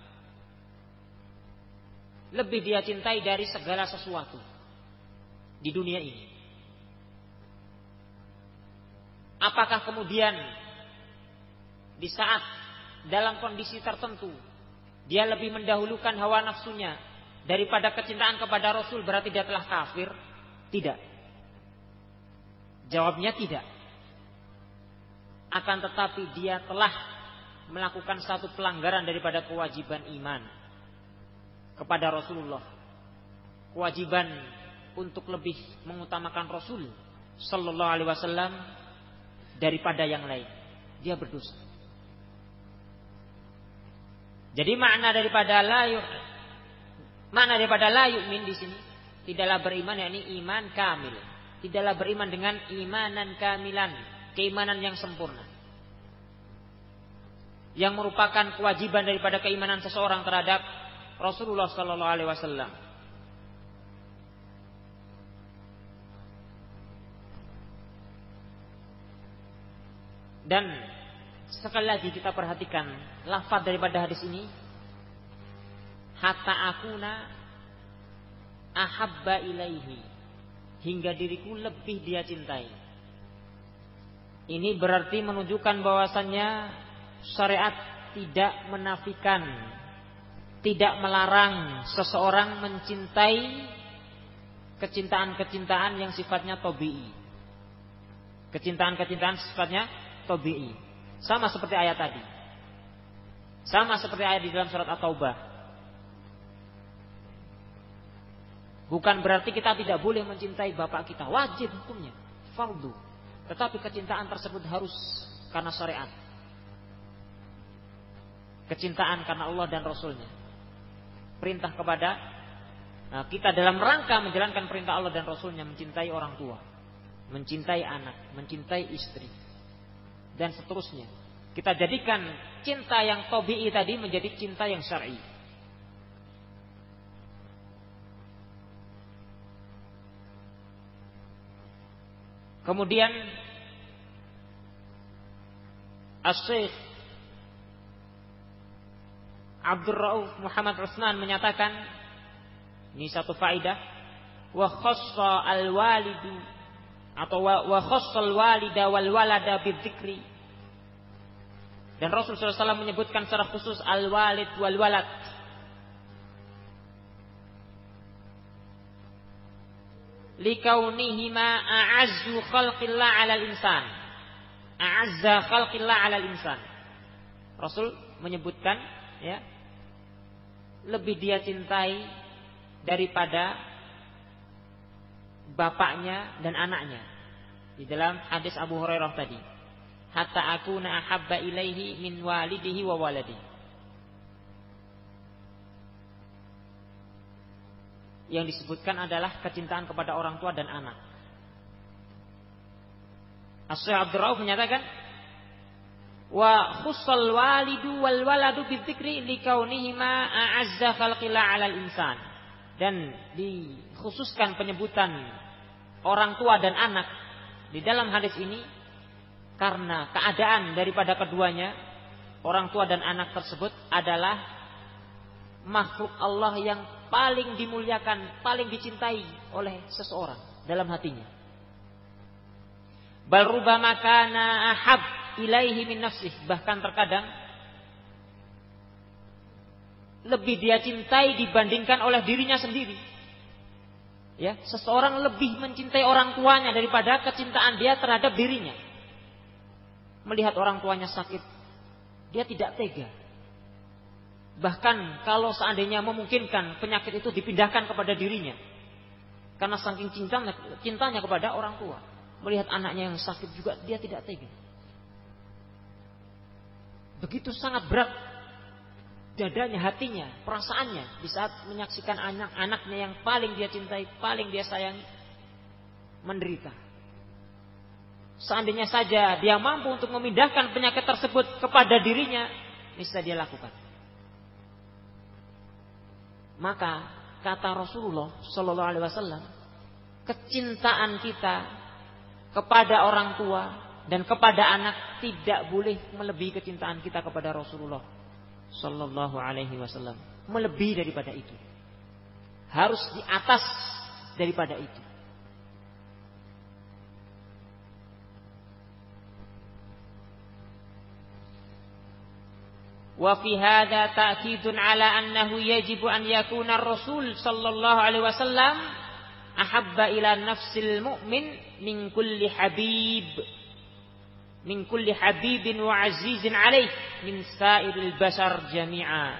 lebih dia cintai dari segala sesuatu di dunia ini. Apakah kemudian di saat dalam kondisi tertentu dia lebih mendahulukan hawa nafsunya daripada kecintaan kepada Rasul, berarti dia telah kafir? Tidak. Jawabnya tidak. Akan tetapi dia telah melakukan satu pelanggaran daripada kewajiban iman kepada Rasulullah. Kewajiban untuk lebih mengutamakan Rasul sallallahu alaihi wasallam daripada yang lain. Dia berdosa. Jadi makna daripada la yu'min di sini tidaklah beriman, yakni iman kamil. Tidaklah beriman dengan imanan kamilan, keimanan yang sempurna, yang merupakan kewajiban daripada keimanan seseorang terhadap Rasulullah sallallahu alaihi wasallam. Dan sekali lagi kita perhatikan lafaz daripada hadis ini, hatta akuna ahabba ilaihi, hingga diriku lebih dia cintai. Ini berarti menunjukkan bahwasannya syariat tidak menafikan, tidak melarang seseorang mencintai kecintaan-kecintaan yang sifatnya tabi'i. Kecintaan-kecintaan sifatnya tabi'i. Sama seperti ayat tadi. Sama seperti ayat di dalam surat At-Taubah. Bukan berarti kita tidak boleh mencintai bapak kita, wajib hukumnya, fardu. Tetapi kecintaan tersebut harus karena syariat. Kecintaan karena Allah dan Rasulnya. Perintah kepada kita dalam rangka menjalankan perintah Allah dan Rasulnya, mencintai orang tua, mencintai anak, mencintai istri, dan seterusnya. Kita jadikan cinta yang tabi'i tadi menjadi cinta yang syar'i. Kemudian Asy-Syaikh Abdul Rauf Muhammad Utsman menyatakan, ini satu faedah, wa khassa al-walidu atau wa khassal walida wal walada bidzikri. Dan Rasulullah SAW menyebutkan secara khusus al-walid wal walad. Likaunihima a'azzu khalqillah 'alal insan. A'azza khalqillah 'alal insan. Rasul menyebutkan, ya, lebih dia cintai daripada bapaknya dan anaknya. Di dalam hadis Abu Hurairah tadi, hatta akuna ahabba ilaihi min walidihi wa waladihi. Yang disebutkan adalah kecintaan kepada orang tua dan anak. Asy-Syaikh Abdul Rauf menyatakan, wa khussal walidu wal waladu bidzikri likaunihima a'azza khalqillah 'alal insan. Dan dikhususkan penyebutan orang tua dan anak di dalam hadis ini karena keadaan daripada keduanya, orang tua dan anak tersebut adalah makhluk Allah yang paling dimuliakan, paling dicintai oleh seseorang dalam hatinya. Bal rubbama kana ahab ilaihi min nafsih, bahkan terkadang lebih dia cintai dibandingkan oleh dirinya sendiri. Ya, seseorang lebih mencintai orang tuanya daripada kecintaan dia terhadap dirinya. Melihat orang tuanya sakit, dia tidak tega. Bahkan kalau seandainya memungkinkan, penyakit itu dipindahkan kepada dirinya. Karena saking cintanya kepada orang tua. Melihat anaknya yang sakit juga dia tidak tega. Begitu sangat berat dadanya, hatinya, perasaannya di saat menyaksikan anak-anaknya yang paling dia cintai, paling dia sayangi menderita. Seandainya saja dia mampu untuk memindahkan penyakit tersebut kepada dirinya, bisa dia lakukan. Maka kata Rasulullah Sallallahu Alaihi Wasallam, kecintaan kita kepada orang tua dan kepada anak tidak boleh melebihi kecintaan kita kepada Rasulullah Sallallahu Alaihi Wasallam. Melebihi daripada itu, harus di atas daripada itu. Wa fi hadza ta'kidun ala annahu yajibu an yakuna ar-rasul sallallahu alaihi wasallam ahabba ila nafsil mu'min min kulli habibin wa azizin alaih min sa'iril bashar jami'a.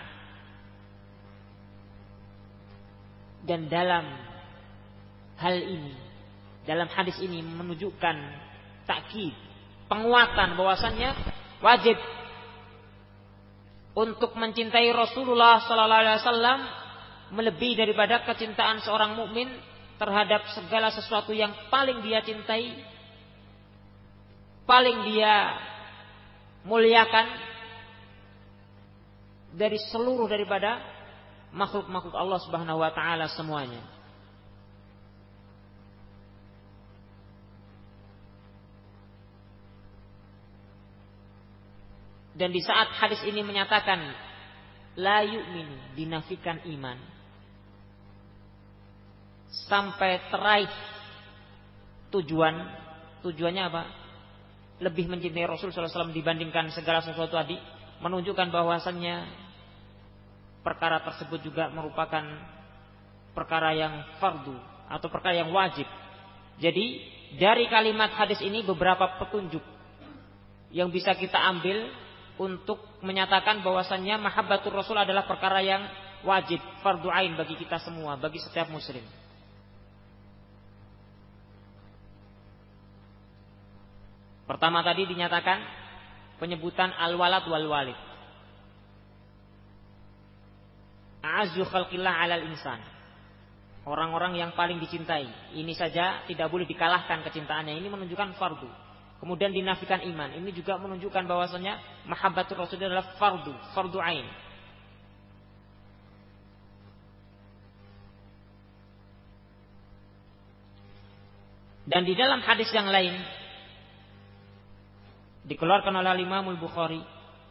Dan dalam hal ini, dalam hadis ini menunjukkan takkid, penguatan bahwasannya wajib untuk mencintai Rasulullah sallallahu alaihi wasallam melebihi daripada kecintaan seorang mukmin terhadap segala sesuatu yang paling dia cintai, paling dia muliakan dari seluruh daripada makhluk-makhluk Allah Subhanahu wa taala semuanya. Dan di saat hadis ini menyatakan la yu'minu, dinafikan iman, sampai teraih tujuannya apa? Lebih mencintai Rasul sallallahu alaihi wasallam dibandingkan segala sesuatu tadi, menunjukkan bahwasannya perkara tersebut juga merupakan perkara yang fardu atau perkara yang wajib. Jadi dari kalimat hadis ini beberapa petunjuk yang bisa kita ambil untuk menyatakan bahwasannya mahabbatur Rasul adalah perkara yang wajib, fardu ain bagi kita semua, bagi setiap muslim. Pertama tadi dinyatakan penyebutan al-walad wal walid. A'azzu khalqillah 'alal insan. Orang-orang yang paling dicintai. Ini saja tidak boleh dikalahkan kecintaannya. Ini menunjukkan fardu. Kemudian dinafikan iman. Ini juga menunjukkan bahwasanya mahabbatur Rasul adalah fardu ain. Dan di dalam hadis yang lain dikeluarkan oleh Imam Al-Bukhari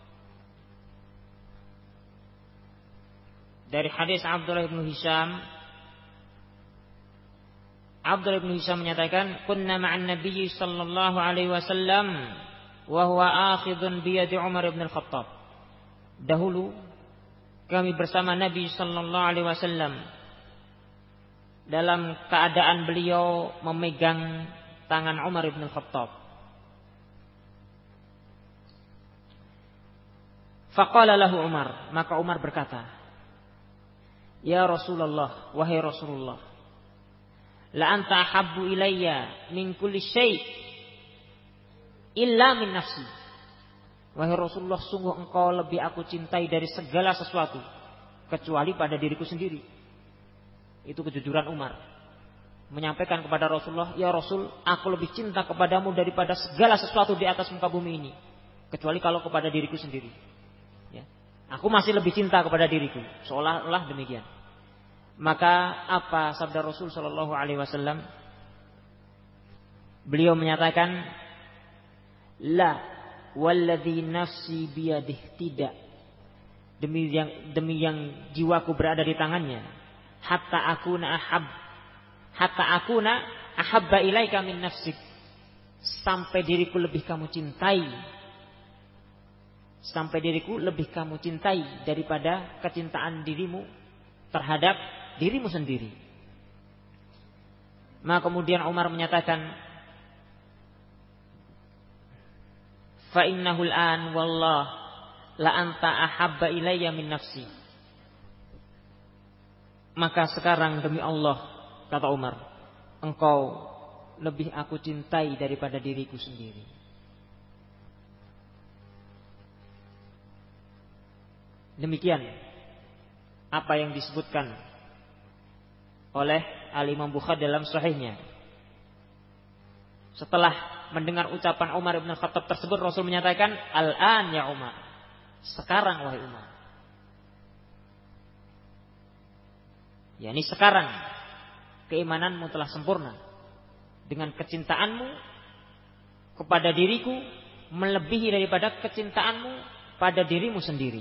dari hadis Abdullah bin Hisham. Abdullah bin Hisham menyatakan, "Kunna ma'an Nabi sallallahu alaihi wasallam wa huwa akhidun bi yadi Umar bin Al-Khattab." Dahulu kami bersama Nabi sallallahu alaihi wasallam dalam keadaan beliau memegang tangan Umar bin Al-Khattab. Faqala lahu Umar, maka Umar berkata, "Ya Rasulullah, wahai Rasulullah, la anta ahabbu ilayya min kulli syai' illa min nafsi." Wahai Rasulullah, sungguh engkau lebih aku cintai dari segala sesuatu kecuali pada diriku sendiri. Itu kejujuran Umar. Menyampaikan kepada Rasulullah, "Ya Rasul, aku lebih cinta kepadamu daripada segala sesuatu di atas muka bumi ini, kecuali kalau kepada diriku sendiri. Ya. Aku masih lebih cinta kepada diriku." Seolah-olah demikian. Maka apa sabda Rasul sallallahu alaihi wasallam? Beliau menyatakan, "La walladzi nafsi biyadih," tidak. Demi yang jiwaku berada di tangannya, hatta akuna ahabba ilaika min nafsik, sampai diriku lebih kamu cintai daripada kecintaan dirimu terhadap dirimu sendiri. Maka kemudian Umar menyatakan, "Fa innahu al-an wallah la anta ahabba ilayya min nafsi." Maka sekarang demi Allah, kata Umar, engkau lebih aku cintai daripada diriku sendiri. Demikian apa yang disebutkan oleh Al-Imam Bukhari dalam sahihnya. Setelah mendengar ucapan Umar bin Khattab tersebut, Rasul menyatakan, "Al-an ya Umar." Sekarang wahai Umar. Yani sekarang keimananmu telah sempurna. Dengan kecintaanmu kepada diriku melebihi daripada kecintaanmu pada dirimu sendiri.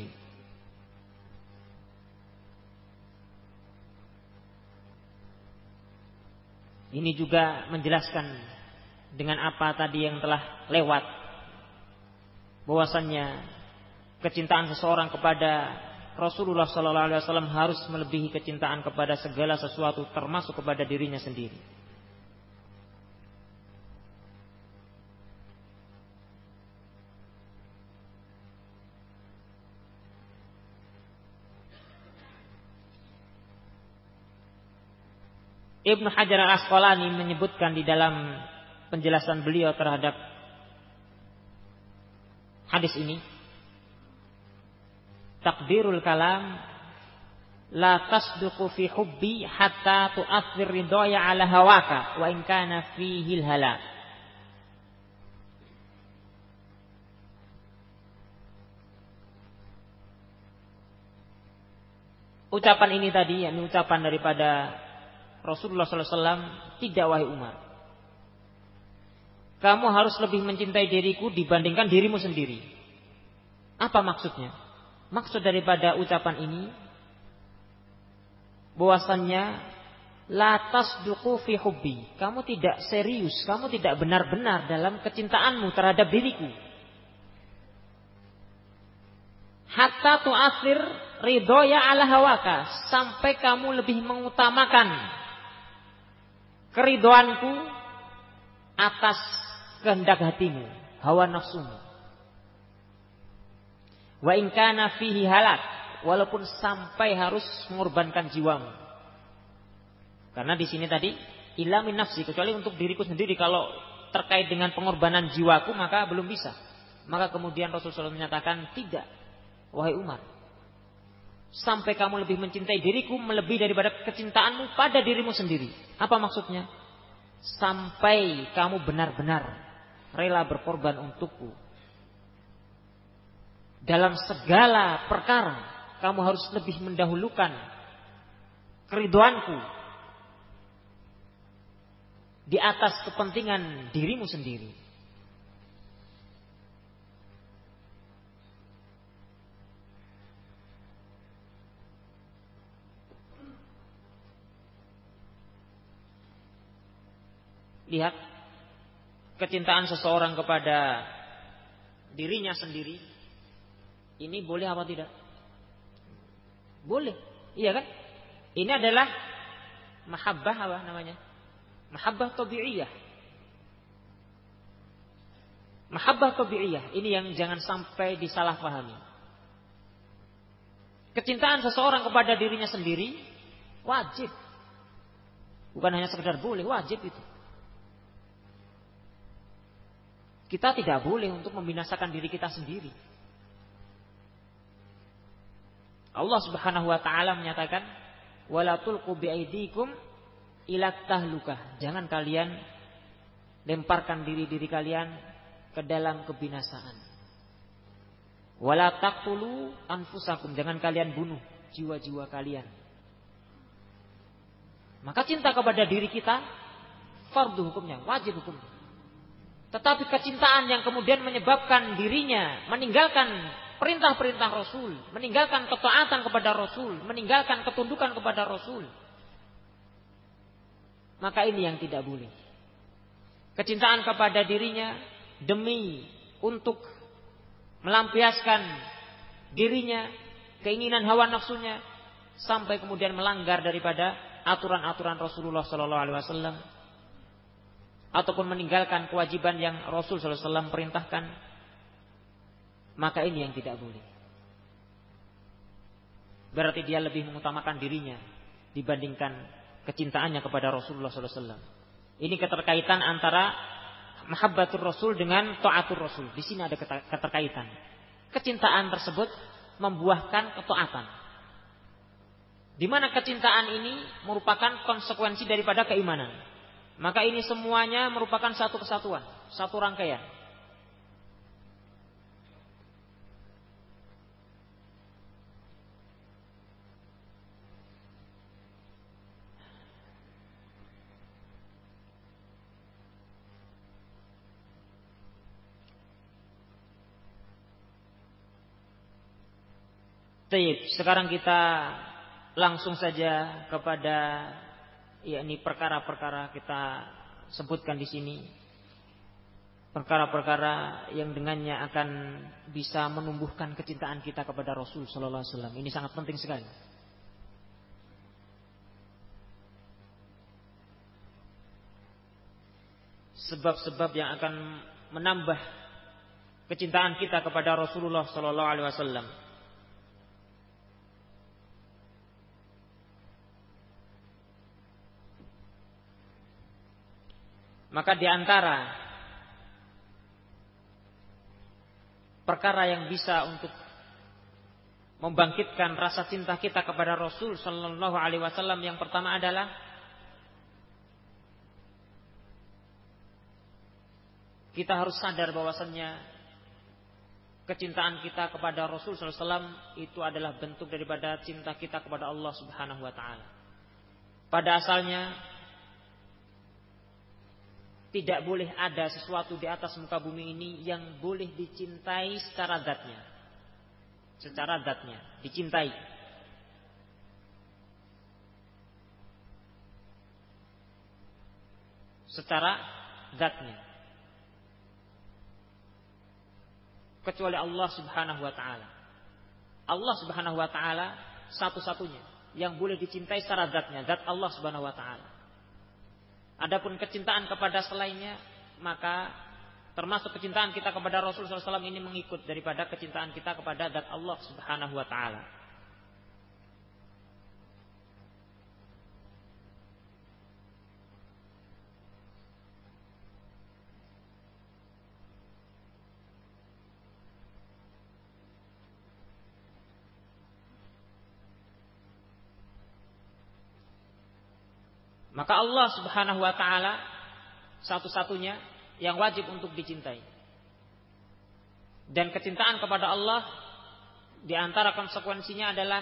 Ini juga menjelaskan dengan apa tadi yang telah lewat, bahwasannya kecintaan seseorang kepada Rasulullah sallallahu alaihi wasallam harus melebihi kecintaan kepada segala sesuatu, termasuk kepada dirinya sendiri. Ibnu Hajar Al-Asqalani menyebutkan di dalam penjelasan beliau terhadap hadis ini, takdirul kalam la tasduqu fi hubbi hatta tu'athir ridaya ala hawaka wa in kana fihi halak. Ucapan ini tadi, yakni ucapan daripada Rasulullah SAW, tidak wahai Umar, kamu harus lebih mencintai diriku dibandingkan dirimu sendiri. Apa maksudnya? Maksud daripada ucapan ini bahwasannya la tasduqu fi hubbi, kamu tidak serius, kamu tidak benar-benar dalam kecintaanmu terhadap diriku. Hatta tu'athir ridhoya ala hawaka, sampai kamu lebih mengutamakan keridoanku atas kehendak hatimu, hawa nafsumu. Wa in kana fihi halak, walaupun sampai harus mengorbankan jiwamu. Karena di sini tadi illa min nafsi, kecuali untuk diriku sendiri. Kalau terkait dengan pengorbanan jiwaku maka belum bisa. Maka kemudian Rasulullah SAW menyatakan, tidak wahai Umar, sampai kamu lebih mencintai diriku melebihi daripada kecintaanmu pada dirimu sendiri. Apa maksudnya? Sampai kamu benar-benar rela berkorban untukku. Dalam segala perkara kamu harus lebih mendahulukan keridhoanku di atas kepentingan dirimu sendiri. Lihat kecintaan seseorang kepada dirinya sendiri, ini boleh apa tidak? Boleh, iya kan? Ini adalah mahabbah apa namanya? Mahabbah tabi'iyah. Mahabbah tabi'iyah ini yang jangan sampai disalahpahami. Kecintaan seseorang kepada dirinya sendiri wajib. Bukan hanya sekedar boleh, wajib itu. Kita tidak boleh untuk membinasakan diri kita sendiri. Allah Subhanahu wa taala menyatakan, "Wala tulqu biaidikum ila tahlukah." Jangan kalian lemparkan diri-diri kalian ke dalam kebinasaan. Wala taqtulu anfusakum. Jangan kalian bunuh jiwa-jiwa kalian. Maka cinta kepada diri kita fardu hukumnya, wajib hukumnya. Tetapi kecintaan yang kemudian menyebabkan dirinya meninggalkan perintah-perintah Rasul, meninggalkan ketaatan kepada Rasul, meninggalkan ketundukan kepada Rasul, maka ini yang tidak boleh. Kecintaan kepada dirinya demi untuk melampiaskan dirinya, keinginan hawa nafsunya, sampai kemudian melanggar daripada aturan-aturan Rasulullah SAW, ataupun meninggalkan kewajiban yang Rasul SAW perintahkan, maka ini yang tidak boleh. Berarti dia lebih mengutamakan dirinya dibandingkan kecintaannya kepada Rasulullah SAW. Ini keterkaitan antara mahabbatur Rasul dengan taatur Rasul. Di sini ada keterkaitan. Kecintaan tersebut membuahkan ketaatan. Di mana kecintaan ini merupakan konsekuensi daripada keimanan. Maka ini semuanya merupakan satu kesatuan, satu rangkaian. Baik, sekarang kita langsung saja kepada yakni perkara-perkara kita sebutkan di sini. Perkara-perkara yang dengannya akan bisa menumbuhkan kecintaan kita kepada Rasul sallallahu alaihi wasallam. Ini sangat penting sekali. Sebab-sebab yang akan menambah kecintaan kita kepada Rasulullah sallallahu alaihi wasallam. Maka di antara perkara yang bisa untuk membangkitkan rasa cinta kita kepada Rasul sallallahu alaihi wasallam yang pertama adalah kita harus sadar bahwasannya kecintaan kita kepada Rasul sallallahu alaihi wasallam itu adalah bentuk daripada cinta kita kepada Allah Subhanahu wa taala. Pada asalnya tidak boleh ada sesuatu di atas muka bumi ini yang boleh dicintai secara zatnya. Secara zatnya, dicintai. Secara zatnya. Kecuali Allah Subhanahu wa taala. Allah Subhanahu wa taala satu-satunya yang boleh dicintai secara zatnya, zat Allah Subhanahu wa taala. Adapun kecintaan kepada selainnya, maka termasuk kecintaan kita kepada Rasulullah SAW ini mengikut daripada kecintaan kita kepada zat Allah Subhanahu wa taala. Maka Allah Subhanahu wa taala satu-satunya yang wajib untuk dicintai. Dan kecintaan kepada Allah di antara konsekuensinya adalah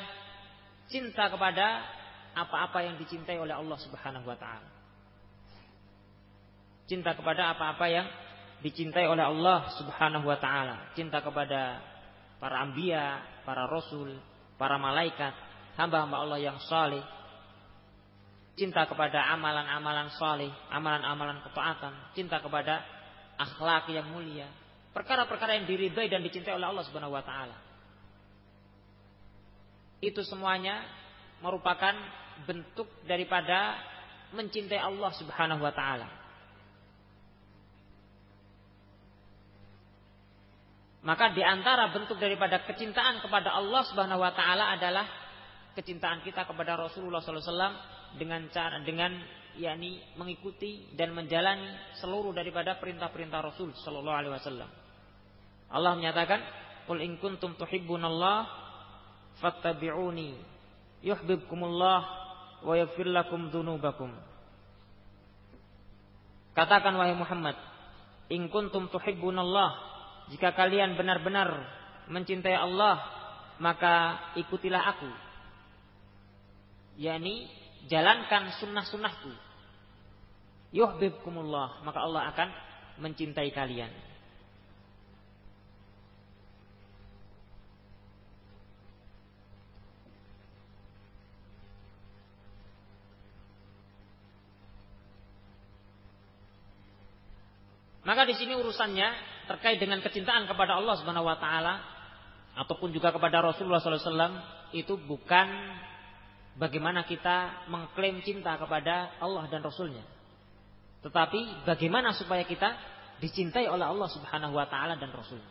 cinta kepada apa-apa yang dicintai oleh Allah Subhanahu wa taala. Cinta kepada apa-apa yang dicintai oleh Allah Subhanahu wa taala. Cinta kepada para anbiya, para rasul, para malaikat, hamba-hamba Allah yang saleh. Cinta kepada amalan-amalan saleh, amalan-amalan ketaatan, cinta kepada akhlak yang mulia. Perkara-perkara yang diridhai dan dicintai oleh Allah Subhanahu wa taala. Itu semuanya merupakan bentuk daripada mencintai Allah Subhanahu wa taala. Maka di antara bentuk daripada kecintaan kepada Allah Subhanahu wa taala adalah kecintaan kita kepada Rasulullah sallallahu alaihi wasallam dengan yakni mengikuti dan menjalani seluruh daripada perintah-perintah Rasul sallallahu alaihi wasallam. Allah menyatakan, "Qul in kuntum tuhibbunallaha fattabi'uni yuhibbukumullah wa yaghfir lakum dzunubakum." Katakan wahai Muhammad, "In kuntum tuhibbunallah," jika kalian benar-benar mencintai Allah, maka ikutilah aku. yakni jalankan sunnah-sunnahku. Yuhibbukumullah, maka Allah akan mencintai kalian. Maka di sini urusannya terkait dengan kecintaan kepada Allah Subhanahu wa taala ataupun juga kepada Rasulullah sallallahu alaihi wasallam itu bukan bagaimana kita mengklaim cinta kepada Allah dan Rasulnya, tetapi bagaimana supaya kita dicintai oleh Allah Subhanahu wa taala dan Rasulnya.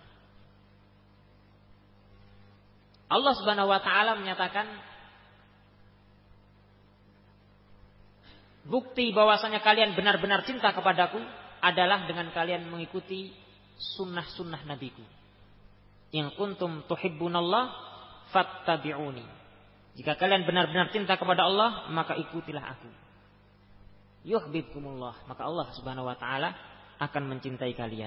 Allah Subhanahu wa taala menyatakan bukti bahwasanya kalian benar-benar cinta kepadaku adalah dengan kalian mengikuti sunnah-sunnah nabiku. In kuntum tuhibbunallah fattabi'uni. Jika kalian benar-benar cinta kepada Allah, maka ikutilah aku. Yuhibbukumullah, maka Allah Subhanahu wa taala akan mencintai kalian.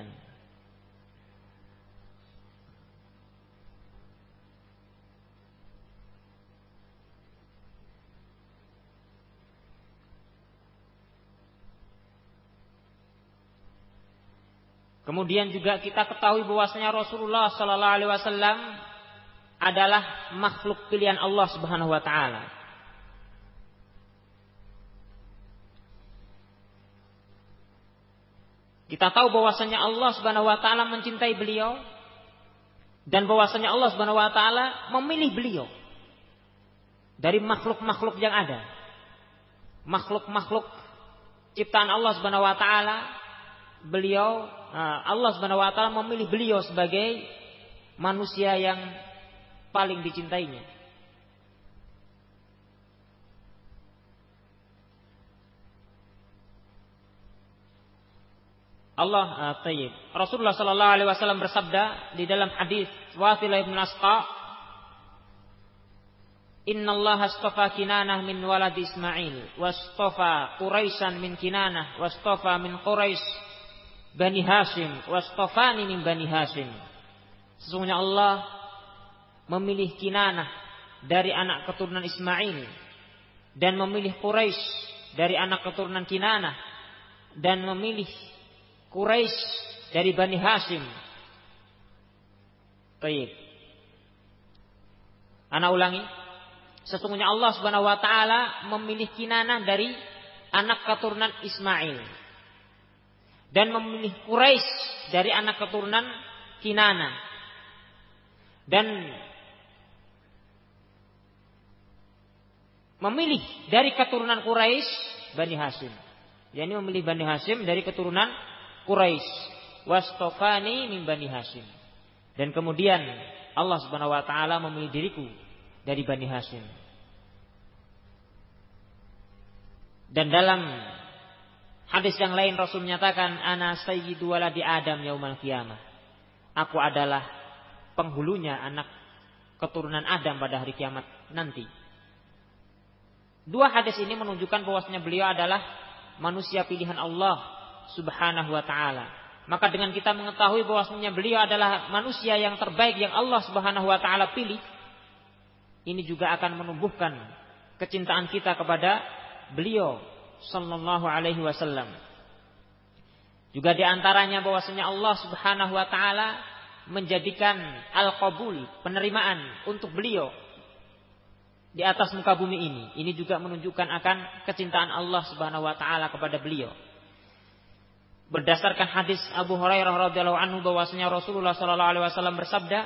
Kemudian juga kita ketahui bahwasanya Rasulullah sallallahu alaihi wasallam adalah makhluk pilihan Allah Subhanahu wa taala. Kita tahu bahwasanya Allah Subhanahu wa taala mencintai beliau dan bahwasanya Allah Subhanahu wa taala memilih beliau dari makhluk-makhluk yang ada. Makhluk-makhluk ciptaan Allah Subhanahu wa taala, Allah Subhanahu wa taala memilih beliau sebagai manusia yang paling dicintainya. Rasulullah sallallahu alaihi wasallam bersabda di dalam hadis Wathilah bin Asqa, "Innallaha astafa Kinanah min walad Ismail, wastafa Quraisyan min Kinanah, wastafa min Quraisy Bani Hashim, wastafani min Bani Hashim." Sesungguhnya Allah memilih Kinanah dari anak keturunan Ismail dan memilih Quraisy dari anak keturunan Kinanah dan memilih Quraisy dari Bani Hashim. Baik. Ana ulangi. Sesungguhnya Allah Subhanahu wa taala memilih Kinanah dari anak keturunan Ismail dan memilih Quraisy dari anak keturunan Kinanah dan memilih dari keturunan Quraisy Bani Hashim. Yani memilih Bani Hashim dari keturunan Quraisy. Wastafani min Bani Hashim. Dan kemudian Allah Subhanahu wa taala memilih diriku dari Bani Hashim. Dan dalam hadis yang lain Rasul menyatakan, "Ana sayyidu waladi Adam yaumal qiyamah." Aku adalah penghulunya anak keturunan Adam pada hari kiamat nanti. Dua hadis ini menunjukkan bahwasanya beliau adalah manusia pilihan Allah Subhanahu wa taala. Maka dengan kita mengetahui bahwasanya beliau adalah manusia yang terbaik yang Allah Subhanahu wa taala pilih, ini juga akan menumbuhkan kecintaan kita kepada beliau sallallahu alaihi wasallam. Juga di antaranya bahwasanya Allah Subhanahu wa taala menjadikan al-qabul, penerimaan untuk beliau di atas muka bumi ini. Ini juga menunjukkan akan kecintaan Allah Subhanahu wa taala kepada beliau. Berdasarkan hadis Abu Hurairah radhiyallahu anhu bahwasanya Rasulullah sallallahu alaihi wasallam bersabda,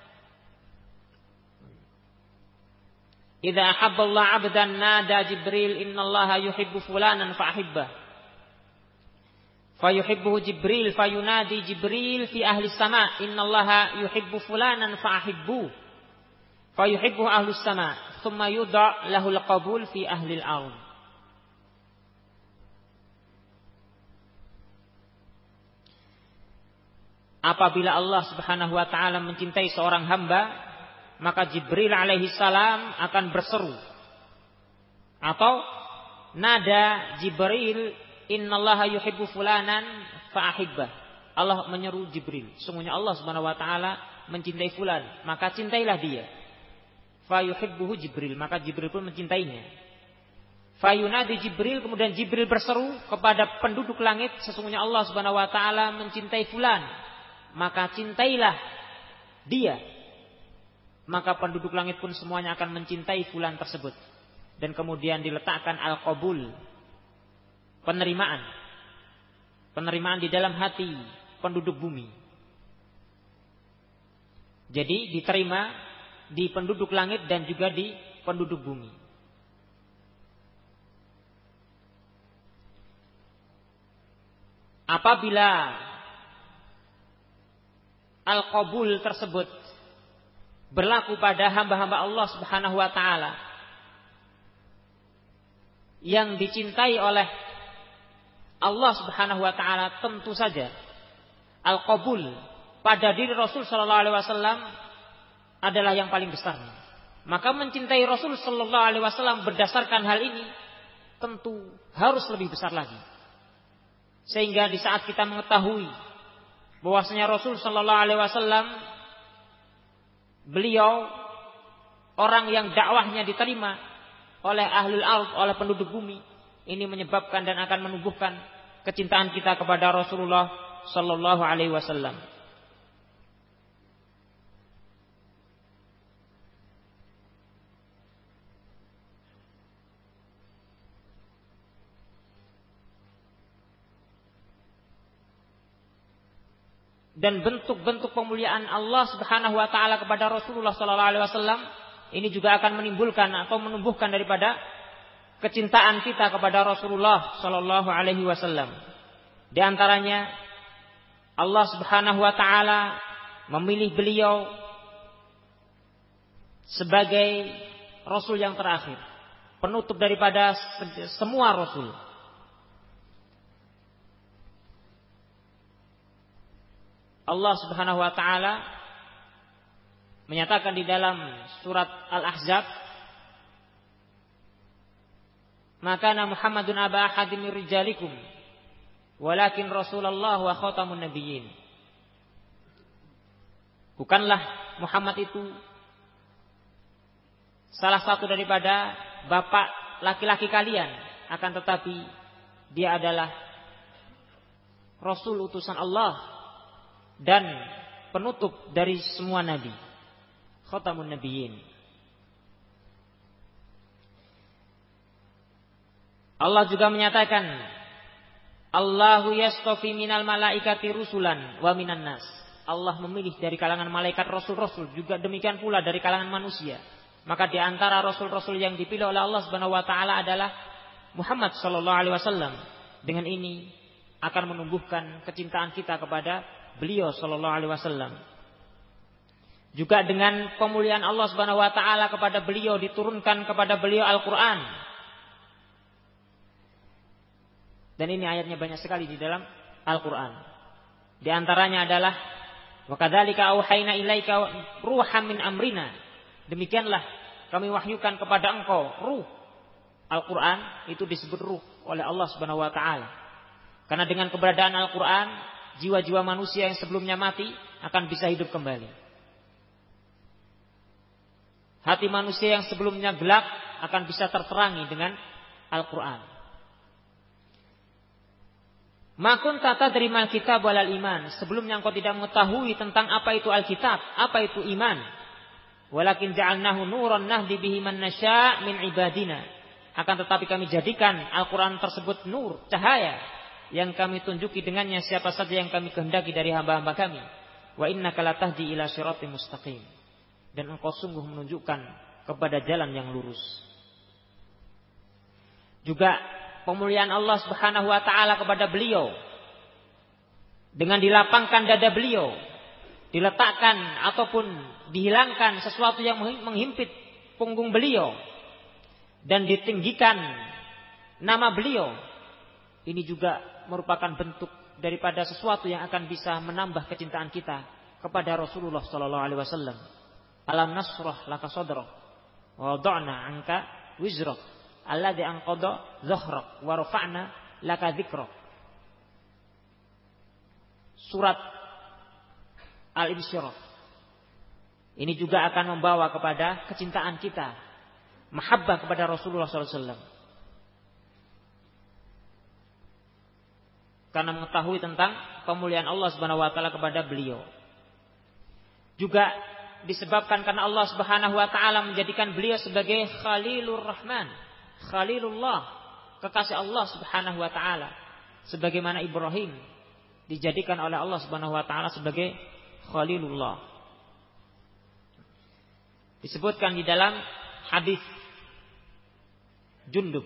"Idza ahabballahu 'abdan nada Jibril innallaha yuhibbu fulanan fa'ahibbah." Fayuhibbuhu Jibril fayunadi Jibril fi ahli sama innallaha yuhibbu fulanan fa'ahibbu. Fayuhibbuhu ahlus sama thumma yudha' lahul qabul fi ahli al-ardh. Apabila Allah Subhanahu wa taala mencintai seorang hamba, maka Jibril alaihi salam akan berseru. Atau nada Jibril innallaha yuhibbu fulanan fa'ahibbah. Allah menyeru Jibril, sungguhnya Allah Subhanahu wa taala mencintai fulan, maka cintailah dia. Fa yuhibbuhu Jibril, maka Jibril pun mencintainya. Fa yunadi Jibril, kemudian Jibril berseru kepada penduduk langit, sesungguhnya Allah Subhanahu wa taala mencintai fulan, maka cintailah dia. Maka penduduk langit pun semuanya akan mencintai fulan tersebut. Dan kemudian diletakkan al-qabul, penerimaan di dalam hati penduduk bumi. Jadi diterima di penduduk langit dan juga di penduduk bumi. Apabila al-qabul tersebut berlaku pada hamba-hamba Allah Subhanahu wa taala yang dicintai oleh Allah Subhanahu wa taala, tentu saja al-qabul pada diri Rasul sallallahu alaihi wasallam adalah yang paling besar. Maka mencintai Rasul sallallahu alaihi wasallam berdasarkan hal ini tentu harus lebih besar lagi. Sehingga di saat kita mengetahui bahwasanya Rasul sallallahu alaihi wasallam beliau orang yang dakwahnya diterima oleh ahlul ardh, oleh penduduk bumi, ini menyebabkan dan akan menumbuhkan kecintaan kita kepada Rasulullah sallallahu alaihi wasallam. Dan bentuk-bentuk pemuliaan Allah Subhanahu wa taala kepada Rasulullah sallallahu alaihi wasallam ini juga akan menimbulkan atau menumbuhkan daripada kecintaan kita kepada Rasulullah sallallahu alaihi wasallam. Di antaranya Allah Subhanahu wa taala memilih beliau sebagai rasul yang terakhir, penutup daripada semua rasul. Allah Subhanahu wa taala menyatakan di dalam surat Al-Ahzab, "Maka Muhammadun aba ahadin min rijalikum, walakin Rasulullah wa khatamun nabiyyin." Bukanlah Muhammad itu salah satu daripada bapak laki-laki kalian, akan tetapi dia adalah Rasul utusan Allah dan penutup dari semua nabi, khatamun nabiyyin. Allah juga menyatakan, Allahu yastafi minal malaikati rusulan wa minan nas. Allah memilih dari kalangan malaikat rasul-rasul, juga demikian pula dari kalangan manusia. Maka di antara rasul-rasul yang dipilih oleh Allah Subhanahu wa taala adalah Muhammad sallallahu alaihi wasallam. Dengan ini akan menumbuhkan kecintaan kita kepada beliau sallallahu alaihi wasallam. Juga dengan pemuliaan Allah Subhanahu wa taala kepada beliau, diturunkan kepada beliau Al-Qur'an. Dan ini ayatnya banyak sekali di dalam Al-Qur'an. Di antaranya adalah wa kadzalika auhayna ilaika ruhan min amrina. Demikianlah kami wahyukan kepada engkau ruh. Al-Qur'an itu disebut ruh oleh Allah Subhanahu wa taala. Karena dengan keberadaan Al-Qur'an, jiwa-jiwa manusia yang sebelumnya mati akan bisa hidup kembali. Hati manusia yang sebelumnya gelap akan bisa terterangi dengan Al-Quran. Ma kunta tadri mal kitab walal iman. Sebelumnya engkau tidak mengetahui tentang apa itu Alkitab, apa itu iman. Walakin ja'alnahu nuran nahdi bihi man nasya' min ibadina. Akan tetapi kami jadikan Al-Quran tersebut nur, cahaya, yang kami tunjuki dengannya siapa saja yang kami kehendaki dari hamba-hamba kami. Wa innaka latahdi ila siratim mustaqim. Dan engkau sungguh menunjukkan kepada jalan yang lurus. Juga pemuliaan Allah Subhanahu wa taala kepada beliau dengan dilapangkan dada beliau, diletakkan ataupun dihilangkan sesuatu yang menghimpit punggung beliau dan ditinggikan nama beliau. Ini juga merupakan bentuk daripada sesuatu yang akan bisa menambah kecintaan kita kepada Rasulullah sallallahu alaihi wasallam. Alam nasrah laka sadrak wa wada'na 'anka wizrak alladzi anqadha dhahrak wa rafa'na laka dzikrak. Surat Al-Insyirah. Ini juga akan membawa kepada kecintaan kita, mahabbah kepada Rasulullah SAW. Karena mengetahui tentang pemuliaan Allah Subhanahu wa taala kepada beliau. Juga disebabkan karena Allah Subhanahu wa taala menjadikan beliau sebagai Khalilur Rahman, Khalilullah, kekasih Allah Subhanahu wa taala, sebagaimana Ibrahim dijadikan oleh Allah Subhanahu wa taala sebagai Khalilullah. Disebutkan di dalam hadis Jundub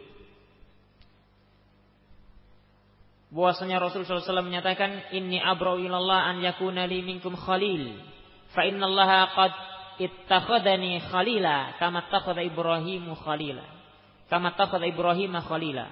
bahwasanya Rasulullah SAW menyatakan, inni abra'u ilallah an yakuna li minkum khalil fa innallaha qad ittakhadhani khalila kama ittakhadha Ibrahimu khalila kama ittakhadha Ibrahima khalila.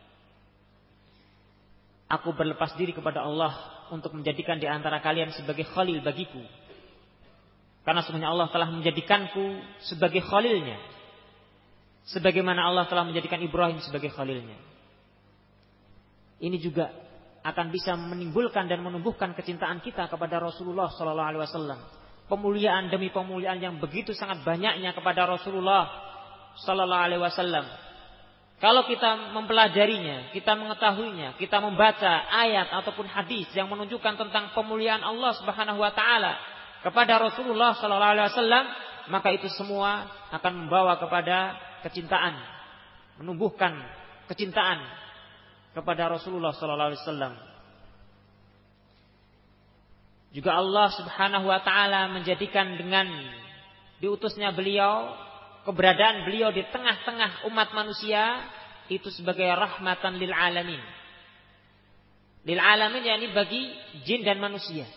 Aku berlepas diri kepada Allah untuk menjadikan di antara kalian sebagai khalil bagiku, karena sebenarnya Allah telah menjadikanku sebagai khalilnya, sebagaimana Allah telah menjadikan Ibrahim sebagai khalilnya. Ini juga akan bisa menimbulkan dan menumbuhkan kecintaan kita kepada Rasulullah sallallahu alaihi wasallam. Pemuliaan demi pemuliaan yang begitu sangat banyaknya kepada Rasulullah sallallahu alaihi wasallam. Kalau kita mempelajarinya, kita mengetahuinya, kita membaca ayat ataupun hadis yang menunjukkan tentang pemuliaan Allah Subhanahu wa taala kepada Rasulullah sallallahu alaihi wasallam, maka itu semua akan membawa kepada kecintaan, menumbuhkan kecintaan kepada Rasulullah sallallahu alaihi wasallam. Juga Allah Subhanahu wa taala menjadikan dengan diutusnya beliau, keberadaan beliau di tengah-tengah umat manusia itu sebagai rahmatan lil alamin. Lil alamin yakni bagi jin dan manusia.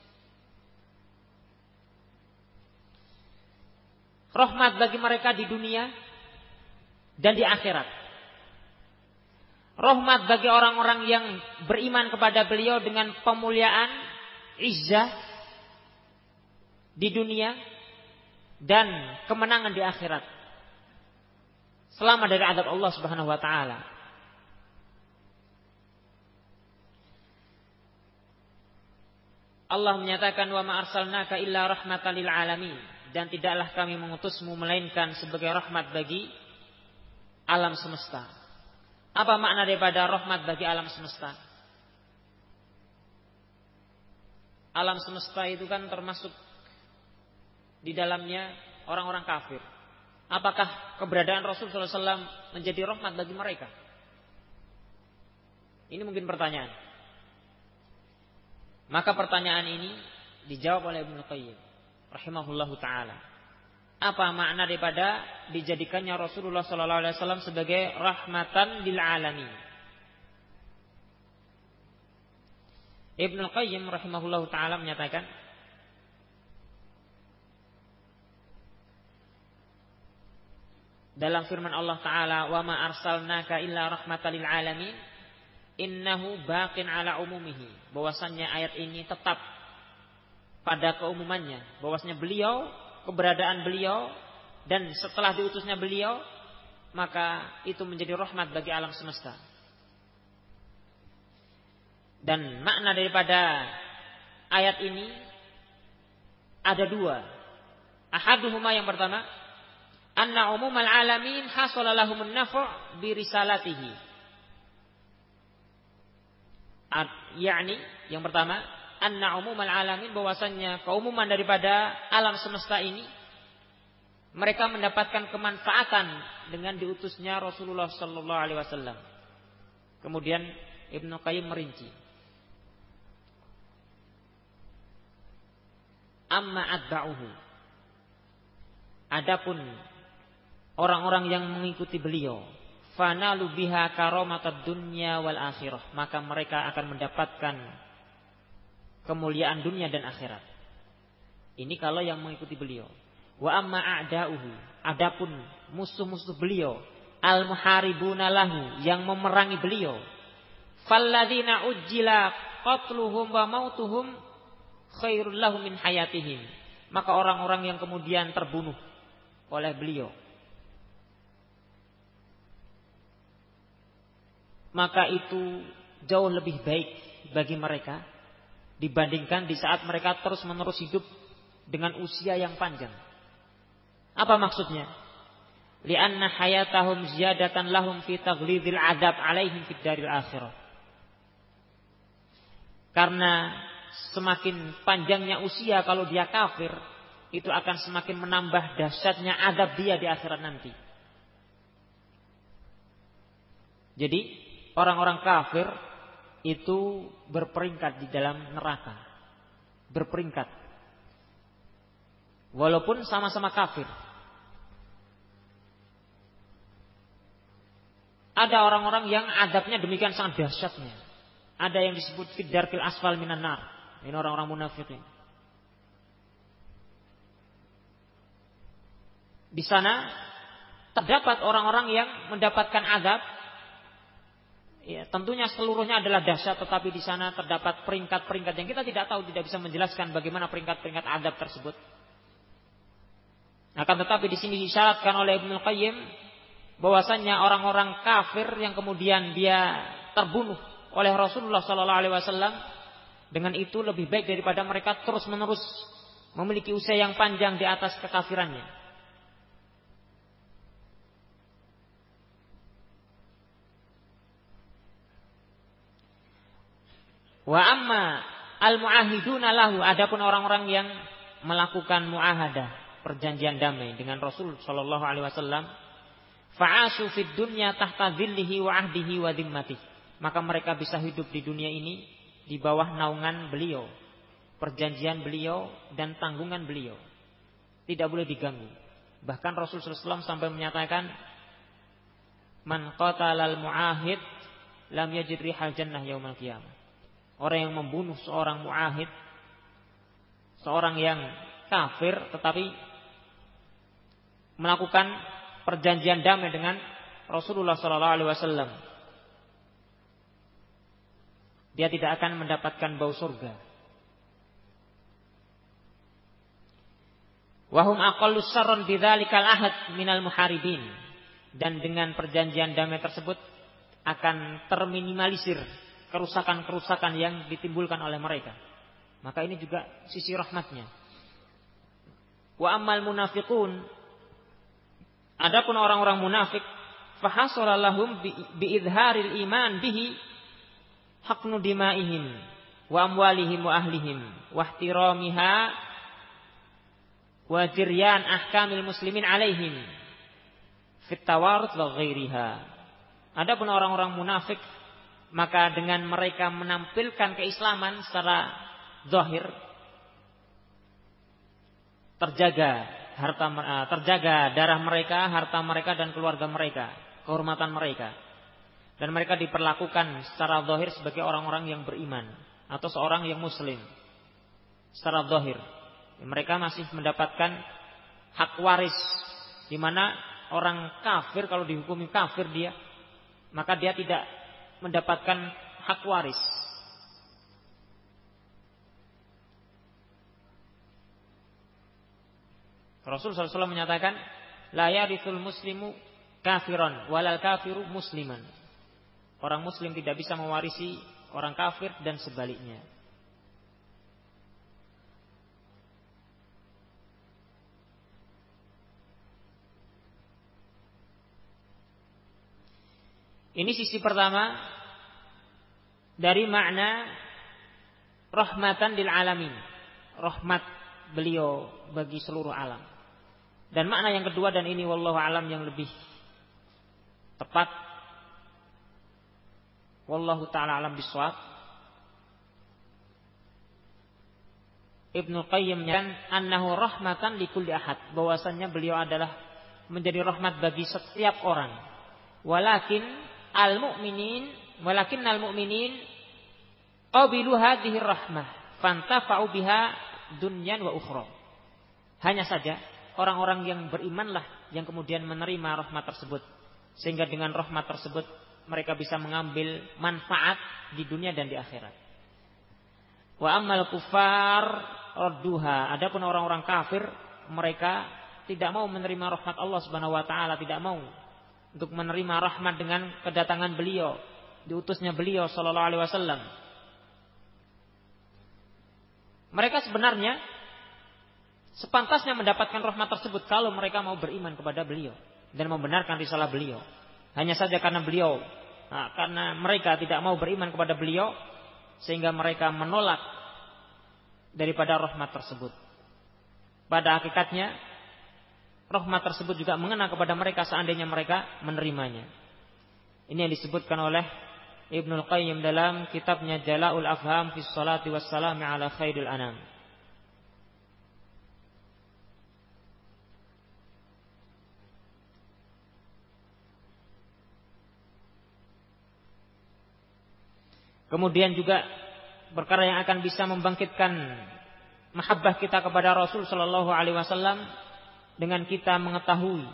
Rahmat bagi mereka di dunia dan di akhirat. Rahmat bagi orang-orang yang beriman kepada beliau dengan pemuliaan, izzah di dunia dan kemenangan di akhirat. Selamat dari azab Allah Subhanahu wa taala. Allah menyatakan, wa ma arsalnaka illa rahmatan lil alamin, dan tidaklah kami mengutusmu melainkan sebagai rahmat bagi alam semesta. Apa makna daripada rahmat bagi alam semesta? Alam semesta itu kan termasuk di dalamnya orang-orang kafir. Apakah keberadaan Rasulullah SAW menjadi rahmat bagi mereka? Ini mungkin pertanyaan. Maka pertanyaan ini dijawab oleh Ibnu Qayyim rahimahullahu taala. Apa makna daripada dijadikannya Rasulullah sallallahu alaihi wasallam sebagai rahmatan lil alamin? Ibnu Qayyim rahimahullahu taala menyatakan, dalam firman Allah taala, wa ma arsalnaka illa rahmatan lil alamin, innahu baqin ala umumihi, bahwasannya ayat ini tetap pada keumumannya, bahwasanya beliau, keberadaan beliau dan setelah diutusnya beliau, maka itu menjadi rahmat bagi alam semesta. Dan makna daripada ayat ini ada dua. Ahaduhuma, yang pertama, anna umumal alamin hasala lahumun nafu' bi risalatihi. yakni yang pertama, anna umumal alamin, bahwasannya keumuman daripada alam semesta ini mereka mendapatkan kemanfaatan dengan diutusnya Rasulullah sallallahu alaihi wasallam. Kemudian Ibnu Qayyim merinci. Amma atba'uhu. Adapun orang-orang yang mengikuti beliau, fanalu biha karamatad dunya wal akhirah, maka mereka akan mendapatkan kemuliaan dunia dan akhirat. Ini kalau yang mengikuti beliau. Wa amma a'da'uhu, adapun musuh-musuh beliau, al-muharibuna lahu, yang memerangi beliau, falladzina ujjila qatluhum wa mautuhum khairul lahum min hayatihim, maka orang-orang yang kemudian terbunuh oleh beliau, maka itu jauh lebih baik bagi mereka dibandingkan di saat mereka terus-menerus hidup dengan usia yang panjang. Apa maksudnya? Li'anna hayatahum ziyadatan lahum fi taghlidil adab alaihim fid daril akhirah. Karena semakin panjangnya usia kalau dia kafir, itu akan semakin menambah dahsyatnya adab dia di akhirat nanti. Jadi orang-orang kafir itu berperingkat di dalam neraka. Berperingkat. Walaupun sama-sama kafir. Ada orang-orang yang adabnya demikian sangat dahsyatnya. Ada yang disebut fid-darkil asfal minan nar. Ini orang-orang munafikin. Di sana terdapat orang-orang yang mendapatkan azab. Ya, tentunya seluruhnya adalah dahsyat, tetapi di sana terdapat peringkat-peringkat yang kita tidak tahu, tidak bisa menjelaskan bagaimana peringkat-peringkat azab tersebut. Akan tetapi di sini disyaratkan oleh Ibnu Qayyim bahwasannya orang-orang kafir yang kemudian dia terbunuh oleh Rasulullah sallallahu alaihi wasallam, dengan itu lebih baik daripada mereka terus-menerus memiliki usia yang panjang di atas kekafirannya. Wa amma al-mu'ahiduna lahu, adapun orang-orang yang melakukan muahadah, perjanjian damai dengan Rasul sallallahu alaihi wasallam, fa'asu fid dunya tahta dhillihi wa ahdihi wa dhimmatihi, maka mereka bisa hidup di dunia ini di bawah naungan beliau, perjanjian beliau dan tanggungan beliau, tidak boleh diganggu. Bahkan Rasul sallallahu alaihi wasallam sampai menyatakan, man qatalal mu'ahid lam yajid rihal jannah yaumal qiyamah. Orang yang membunuh seorang mu'ahid, seorang yang kafir tetapi melakukan perjanjian damai dengan Rasulullah sallallahu alaihi wasallam, dia tidak akan mendapatkan bau surga. Wahum aqallu syarran bidzalikal ahad minal muharibin, dan dengan perjanjian damai tersebut akan terminimalisir kerusakan-kerusakan yang ditimbulkan oleh mereka. Maka ini juga sisi rahmatnya. Wa ammal munafiqun, adapun orang-orang munafik, fahasala lahum biidharil iman bihi haqnu dimaihim wa amwalihim wa ahlihim wa ihtiramiha wa jiryan ahkamil muslimin alaihim fit tawarut wa ghairiha. Adapun orang-orang munafik, maka dengan mereka menampilkan keislaman secara zahir, terjaga darah mereka, harta mereka dan keluarga mereka, kehormatan mereka, dan mereka diperlakukan secara zahir sebagai orang-orang yang beriman atau seorang yang muslim. Secara zahir mereka masih mendapatkan hak waris, di mana orang kafir kalau dihukumi kafir dia, maka dia tidak mendapatkan hak waris. Rasulullah SAW menyatakan, la yarithul muslimu kafiran walal kafiru musliman. Orang muslim tidak bisa mewarisi orang kafir dan sebaliknya. Ini sisi pertama dari makna rahmatan lil alamin, rahmat beliau bagi seluruh alam. Dan makna yang kedua, dan ini wallahu alam yang lebih tepat, wallahu taala alam bisawab, Ibnu Qayyim menyatakan annahu rahmatan likulli ahad, bahwasanya beliau adalah menjadi rahmat bagi setiap orang. Walakin al-mu'minin qabilu hadhihi rahmah fantafa'u biha dunyan wa ukhra. Hanya saja orang-orang yang berimanlah yang kemudian menerima rahmat tersebut, sehingga dengan rahmat tersebut mereka bisa mengambil manfaat di dunia dan di akhirat. Wa ammal kufar radduha, adapun orang-orang kafir mereka tidak mau menerima rahmat Allah Subhanahu wa taala, tidak mau untuk menerima rahmat dengan kedatangan beliau, diutusnya beliau sallallahu alaihi wasallam. Mereka sebenarnya sepantasnya mendapatkan rahmat tersebut kalau mereka mau beriman kepada beliau dan membenarkan risalah beliau. Hanya saja karena mereka tidak mau beriman kepada beliau, sehingga mereka menolak daripada rahmat tersebut. Pada hakikatnya rahmat tersebut juga mengena kepada mereka seandainya mereka menerimanya. Ini yang disebutkan oleh Ibnu Qayyim dalam kitabnya Jala'ul Afham fi Sholati Wassalami ala Khairil Anam. Kemudian juga perkara yang akan bisa membangkitkan mahabbah kita kepada Rasul sallallahu alaihi wasallam dengan kita mengetahui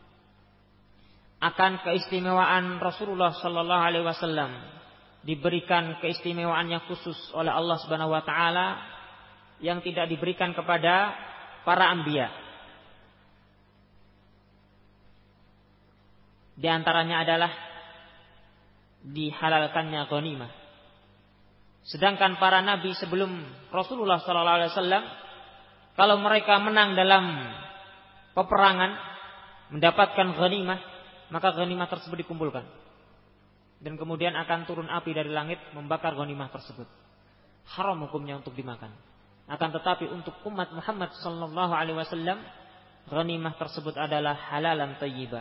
akan keistimewaan Rasulullah sallallahu alaihi wasallam, diberikan keistimewaan yang khusus oleh Allah Subhanahu wa taala yang tidak diberikan kepada para anbiya. Di antaranya adalah dihalalkannya ghanimah. Sedangkan para nabi sebelum Rasulullah sallallahu alaihi wasallam, kalau mereka menang dalam peperangan, mendapatkan ghanimah, maka ghanimah tersebut dikumpulkan. Dan kemudian akan turun api dari langit membakar ghanimah tersebut. Haram hukumnya untuk dimakan. Akan tetapi untuk umat Muhammad sallallahu alaihi wasallam, ghanimah tersebut adalah halalan thayyibah.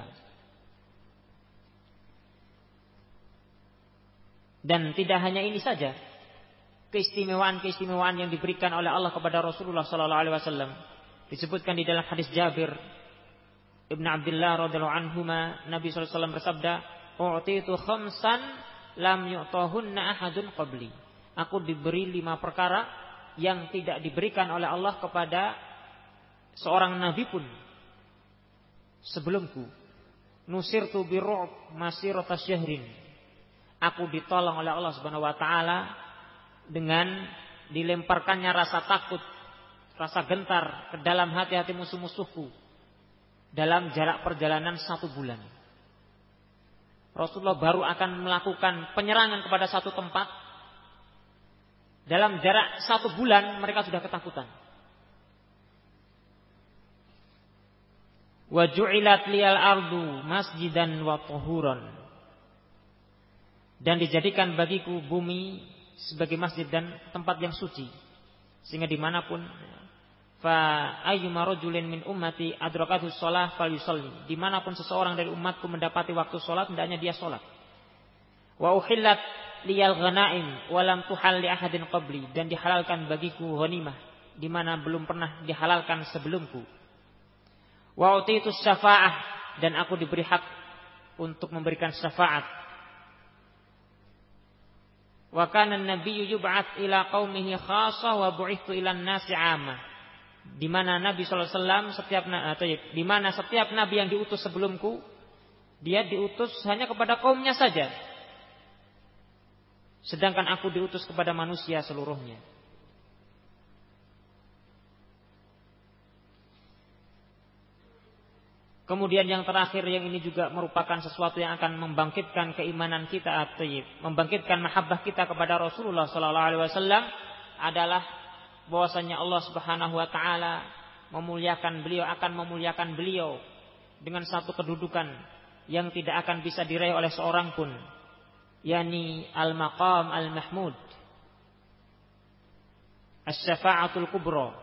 Dan tidak hanya ini saja, keistimewaan yang diberikan oleh Allah kepada Rasulullah sallallahu alaihi wasallam disebutkan di dalam hadis Jabir Ibn Abdullah radhiyallahu anhuma, Nabi sallallahu alaihi wasallam bersabda, "U'titu khamsan lam yu'tahunna ahadun qabli." Aku diberi 5 perkara yang tidak diberikan oleh Allah kepada seorang nabi pun sebelumku. Nusirtu birru'b masirata syahrin. Aku ditolong oleh Allah Subhanahu wa taala dengan dilemparkannya rasa takut, rasa gentar ke dalam hati-hati musuh-musuhku dalam jarak perjalanan 1 bulan. Rasulullah baru akan melakukan penyerangan kepada satu tempat. Dalam jarak 1 bulan mereka sudah ketakutan. Wa ju'ilat liyal ardu masjidan wa tahuran. Dan dijadikan bagiku bumi sebagai masjid dan tempat yang suci. Sehingga dimanapun, fa ayyuma rajulin min ummati adrakathu shalah falyusalli, dimanapun seseorang dari umatku mendapati waktu salat hendaknya dia salat. Wa uhillat liyal ghanaim wa lam tuhal li ahadin qabli, dan dihalalkan bagiku ghanimah di mana belum pernah dihalalkan sebelumku. Wa utitu syafa'ah, dan aku diberi hak untuk memberikan syafaat. Wa kana an-nabiyyu yub'ats ila qaumihi khassah wa bu'ithu ila an-nasi 'ammah. Di mana Nabi sallallahu alaihi wasallam di mana setiap nabi yang diutus sebelumku, dia diutus hanya kepada kaumnya saja. Sedangkan aku diutus kepada manusia seluruhnya. Kemudian yang terakhir, yang ini juga merupakan sesuatu yang akan membangkitkan keimanan kita, membangkitkan mahabbah kita kepada Rasulullah sallallahu alaihi wasallam, adalah bahwasanya Allah Subhanahu wa taala akan memuliakan beliau dengan satu kedudukan yang tidak akan bisa diraih oleh seorang pun. yakni al-maqam al-mahmud, asy-syafa'atul kubra.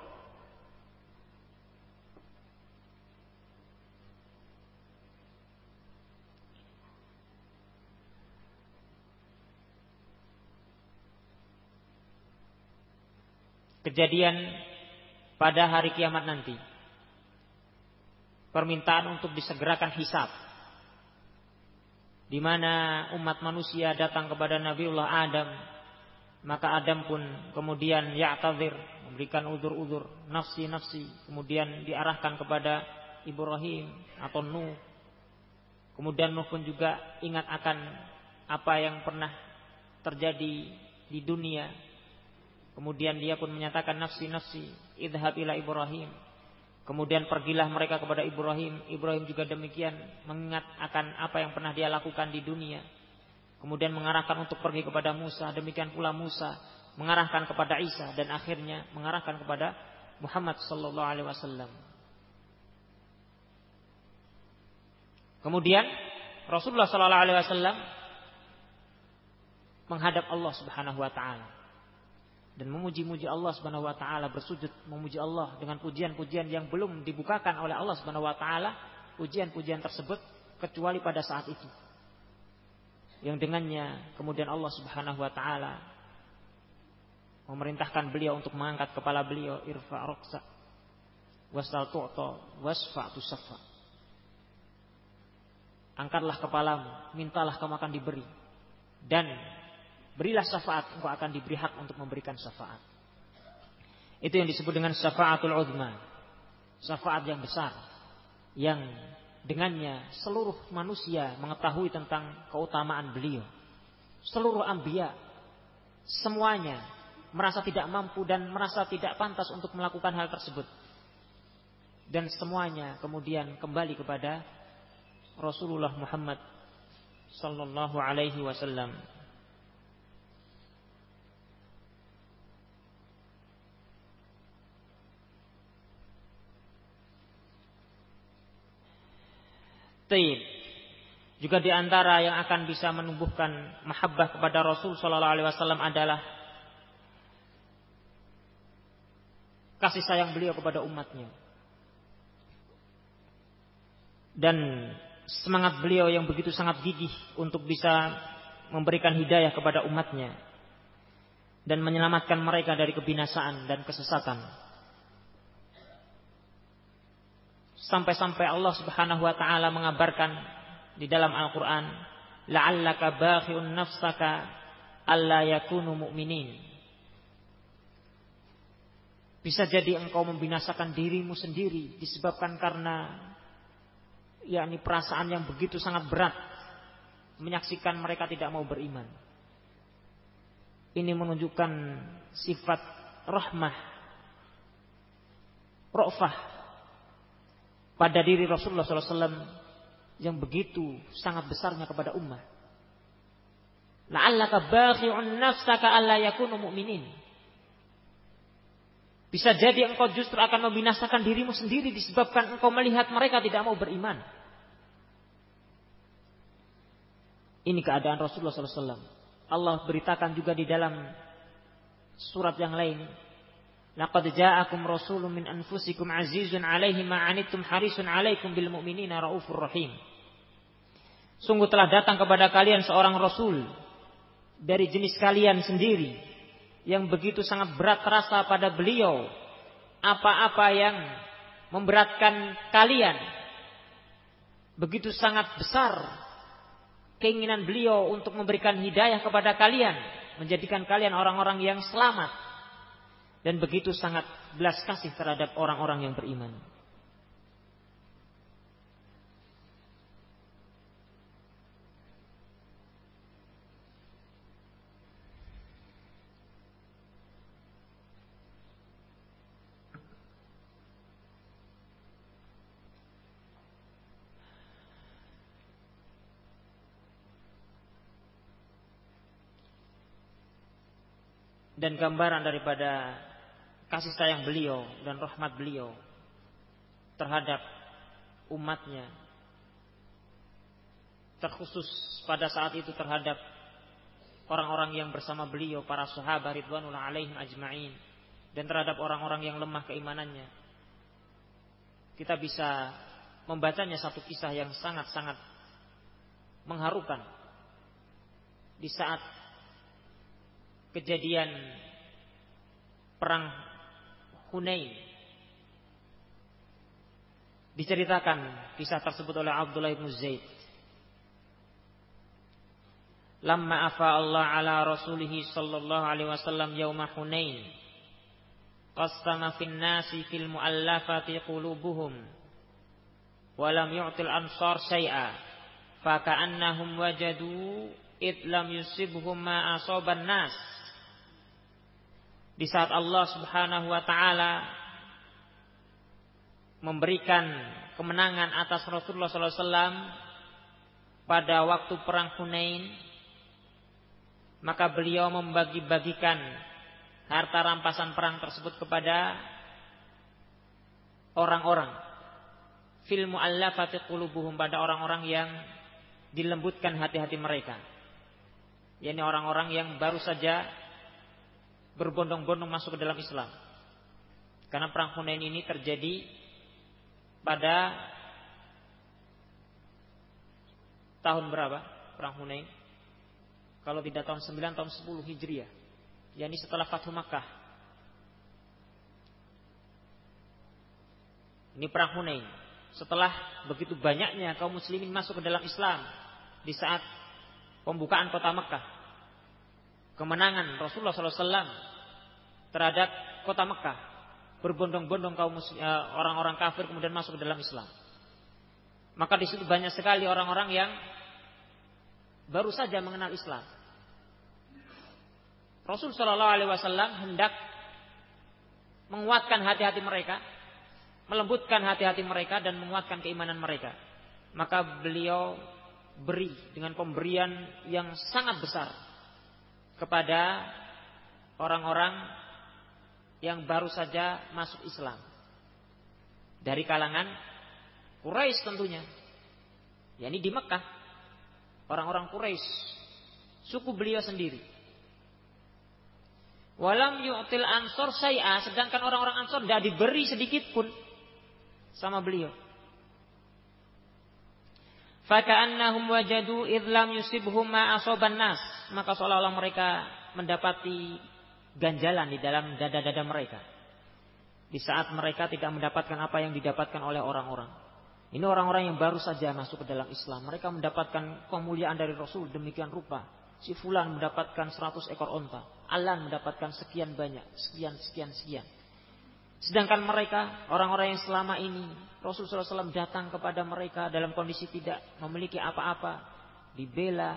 Kejadian pada hari kiamat nanti. Permintaan untuk disegerakan hisab. Di mana umat manusia datang kepada Nabiullah Adam, maka Adam pun kemudian ya'tadzir, memberikan udzur-udzur, nafsi, kemudian diarahkan kepada Ibrahim atau Nuh. Kemudian Nuh pun juga ingat akan apa yang pernah terjadi di dunia. Kemudian dia pun menyatakan nafsi, idhab ila Ibrahim. Kemudian pergilah mereka kepada Ibrahim. Ibrahim juga demikian, mengingat akan apa yang pernah dia lakukan di dunia. Kemudian mengarahkan untuk pergi kepada Musa. Demikian pula Musa mengarahkan kepada Isa, dan akhirnya mengarahkan kepada Muhammad sallallahu alaihi wasallam. Kemudian Rasulullah sallallahu alaihi wasallam menghadap Allah Subhanahu wa taala dan memuji-muji Allah Subhanahu wa taala, bersujud memuji Allah dengan pujian-pujian yang belum dibukakan oleh Allah Subhanahu wa taala, pujian-pujian tersebut kecuali pada saat itu. Yang dengannya kemudian Allah Subhanahu wa taala memerintahkan beliau untuk mengangkat kepala beliau, irfa' raqsa wasal tu'ta wasfa' tusaffa. Angkatlah kepalamu, mintalah kamu akan diberi, dan berilah syafaat, engkau akan diberi hak untuk memberikan syafaat. Itu yang disebut dengan syafaatul uzma, syafaat yang besar, yang dengannya seluruh manusia mengetahui tentang keutamaan beliau. Seluruh anbiya semuanya merasa tidak mampu dan merasa tidak pantas untuk melakukan hal tersebut, dan semuanya kemudian kembali kepada Rasulullah Muhammad sallallahu alaihi wasallam. Juga di antara yang akan bisa menumbuhkan mahabbah kepada Rasul sallallahu alaihi wasallam adalah kasih sayang beliau kepada umatnya, dan semangat beliau yang begitu sangat gigih untuk bisa memberikan hidayah kepada umatnya dan menyelamatkan mereka dari kebinasaan dan kesesatan. Sampai-sampai Allah Subhanahu wa taala mengabarkan di dalam Al-Qur'an, la'allaka bakhi'un nafsaka alla yakunu mu'minin. Bisa jadi engkau membinasakan dirimu sendiri disebabkan karena yakni perasaan yang begitu sangat berat menyaksikan mereka tidak mau beriman. Ini menunjukkan sifat rahmah, ra'fah pada diri Rasulullah SAW yang begitu sangat besarnya kepada ummah. La'allaka bakhi'un nafsaka alla yakunu mu'minin. Bisa jadi engkau justru akan membinasakan dirimu sendiri disebabkan engkau melihat mereka tidak mau beriman. Ini keadaan Rasulullah SAW. Allah beritakan juga di dalam surat yang lain, laqad ja'akum rasulun min anfusikum azizun 'alaihi ma 'anittum harisun 'alaikum bil mu'minina raufur rahim. Sungguh telah datang kepada kalian seorang rasul dari jenis kalian sendiri yang begitu sangat berat terasa pada beliau apa-apa yang memberatkan kalian. Begitu sangat besar keinginan beliau untuk memberikan hidayah kepada kalian, menjadikan kalian orang-orang yang selamat. Dan begitu sangat belas kasih terhadap orang-orang yang beriman. Dan gambaran daripada kasih sayang beliau dan rahmat beliau terhadap umatnya, terkhusus pada saat itu terhadap orang-orang yang bersama beliau, para sahabat ridwanullah alaihim ajma'in, dan terhadap orang-orang yang lemah keimanannya. Kita bisa membacanya satu kisah yang sangat-sangat mengharukan di saat kejadian perang Hunain. Diceritakan kisah tersebut oleh Abdullah bin Zaid. Lamma afa Allah ala rasulih sallallahu alaihi wasallam yauma Hunain, qassama fin nasi fil muallafati qulubuhum wa lam yu'til ansar syai'a fa ka'annahum wajadu id lam yusibhum ma asaban nas. Di saat Allah Subhanahu wa taala memberikan kemenangan atas Rasulullah sallallahu alaihi wasallam pada waktu perang Hunain, maka beliau membagi-bagikan harta rampasan perang tersebut kepada orang-orang fil muallafati qulubuhum, pada orang-orang yang dilembutkan hati-hati mereka, yakni orang-orang yang baru saja berbondong-bondong masuk ke dalam Islam. Karena perang Hunain ini terjadi pada tahun berapa perang Hunain? Kalau tidak tahun 9, tahun 10 Hijriah, yakni setelah Fathu Makkah. Ini perang Hunain. Setelah begitu banyaknya kaum muslimin masuk ke dalam Islam di saat pembukaan kota Makkah, kemenangan Rasulullah SAW terhadap kota Makkah, berbondong-bondong kaum orang-orang kafir kemudian masuk ke dalam Islam. Maka di situ banyak sekali orang-orang yang baru saja mengenal Islam. Rasul sallallahu alaihi wasallam hendak menguatkan hati-hati mereka, melembutkan hati-hati mereka dan menguatkan keimanan mereka. Maka beliau beri dengan pemberian yang sangat besar kepada orang-orang yang baru saja masuk Islam dari kalangan Quraisy tentunya, yakni di Mekah, orang-orang Quraisy, suku beliau sendiri. Walam yu'til ansor syai'a, sedangkan orang-orang Ansor tidak diberi sedikit pun sama beliau. Faka'annahum wajadu idh lam yusibhum ma asaban nas, maka seolah-olah mereka mendapati ganjalan di dalam dada-dada mereka di saat mereka tidak mendapatkan apa yang didapatkan oleh orang-orang. Ini orang-orang yang baru saja masuk ke dalam Islam. Mereka mendapatkan kemuliaan dari Rasul demikian rupa. Si fulan mendapatkan 100 ekor onta, Alan mendapatkan sekian banyak, sekian. Sedangkan mereka, orang-orang yang selama ini Rasulullah SAW datang kepada mereka dalam kondisi tidak memiliki apa-apa, dibela,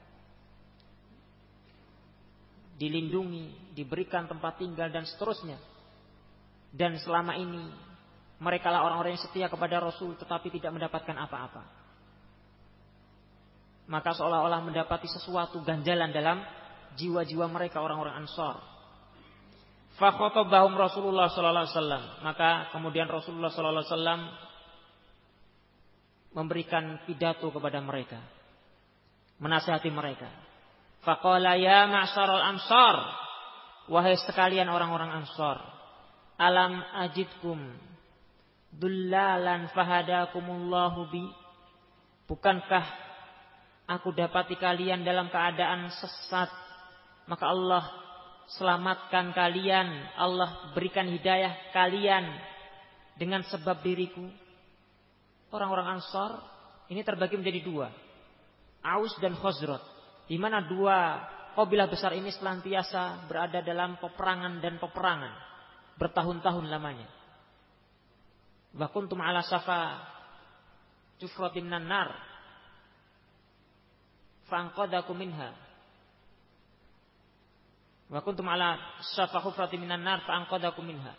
dilindungi, diberikan tempat tinggal dan seterusnya. Dan selama ini mereka lah orang-orang yang setia kepada Rasul tetapi tidak mendapatkan apa-apa. Maka seolah-olah mendapati sesuatu ganjalan dalam jiwa-jiwa mereka, orang-orang Ansar. Fa khatabahum Rasulullah sallallahu alaihi wasallam, maka kemudian Rasulullah sallallahu alaihi wasallam memberikan pidato kepada mereka, menasihati mereka. Faqala ya ma'syaral ansar, wahai sekalian orang-orang Ansar, alam ajidkum dullalan fahadakumullahu bi, bukankah aku dapati kalian dalam keadaan sesat, maka Allah selamatkan kalian, Allah berikan hidayah kalian dengan sebab diriku. Orang-orang Ansar ini terbagi menjadi dua, Aus dan Khazraj, di mana dua kabilah besar ini senantiasa berada dalam peperangan dan peperangan bertahun-tahun lamanya. Wa kuntum ala safa jufratin nar fa'anqadakum minha. Wa kuntum ala safa hufratin minan nar fa'anqadakum minha.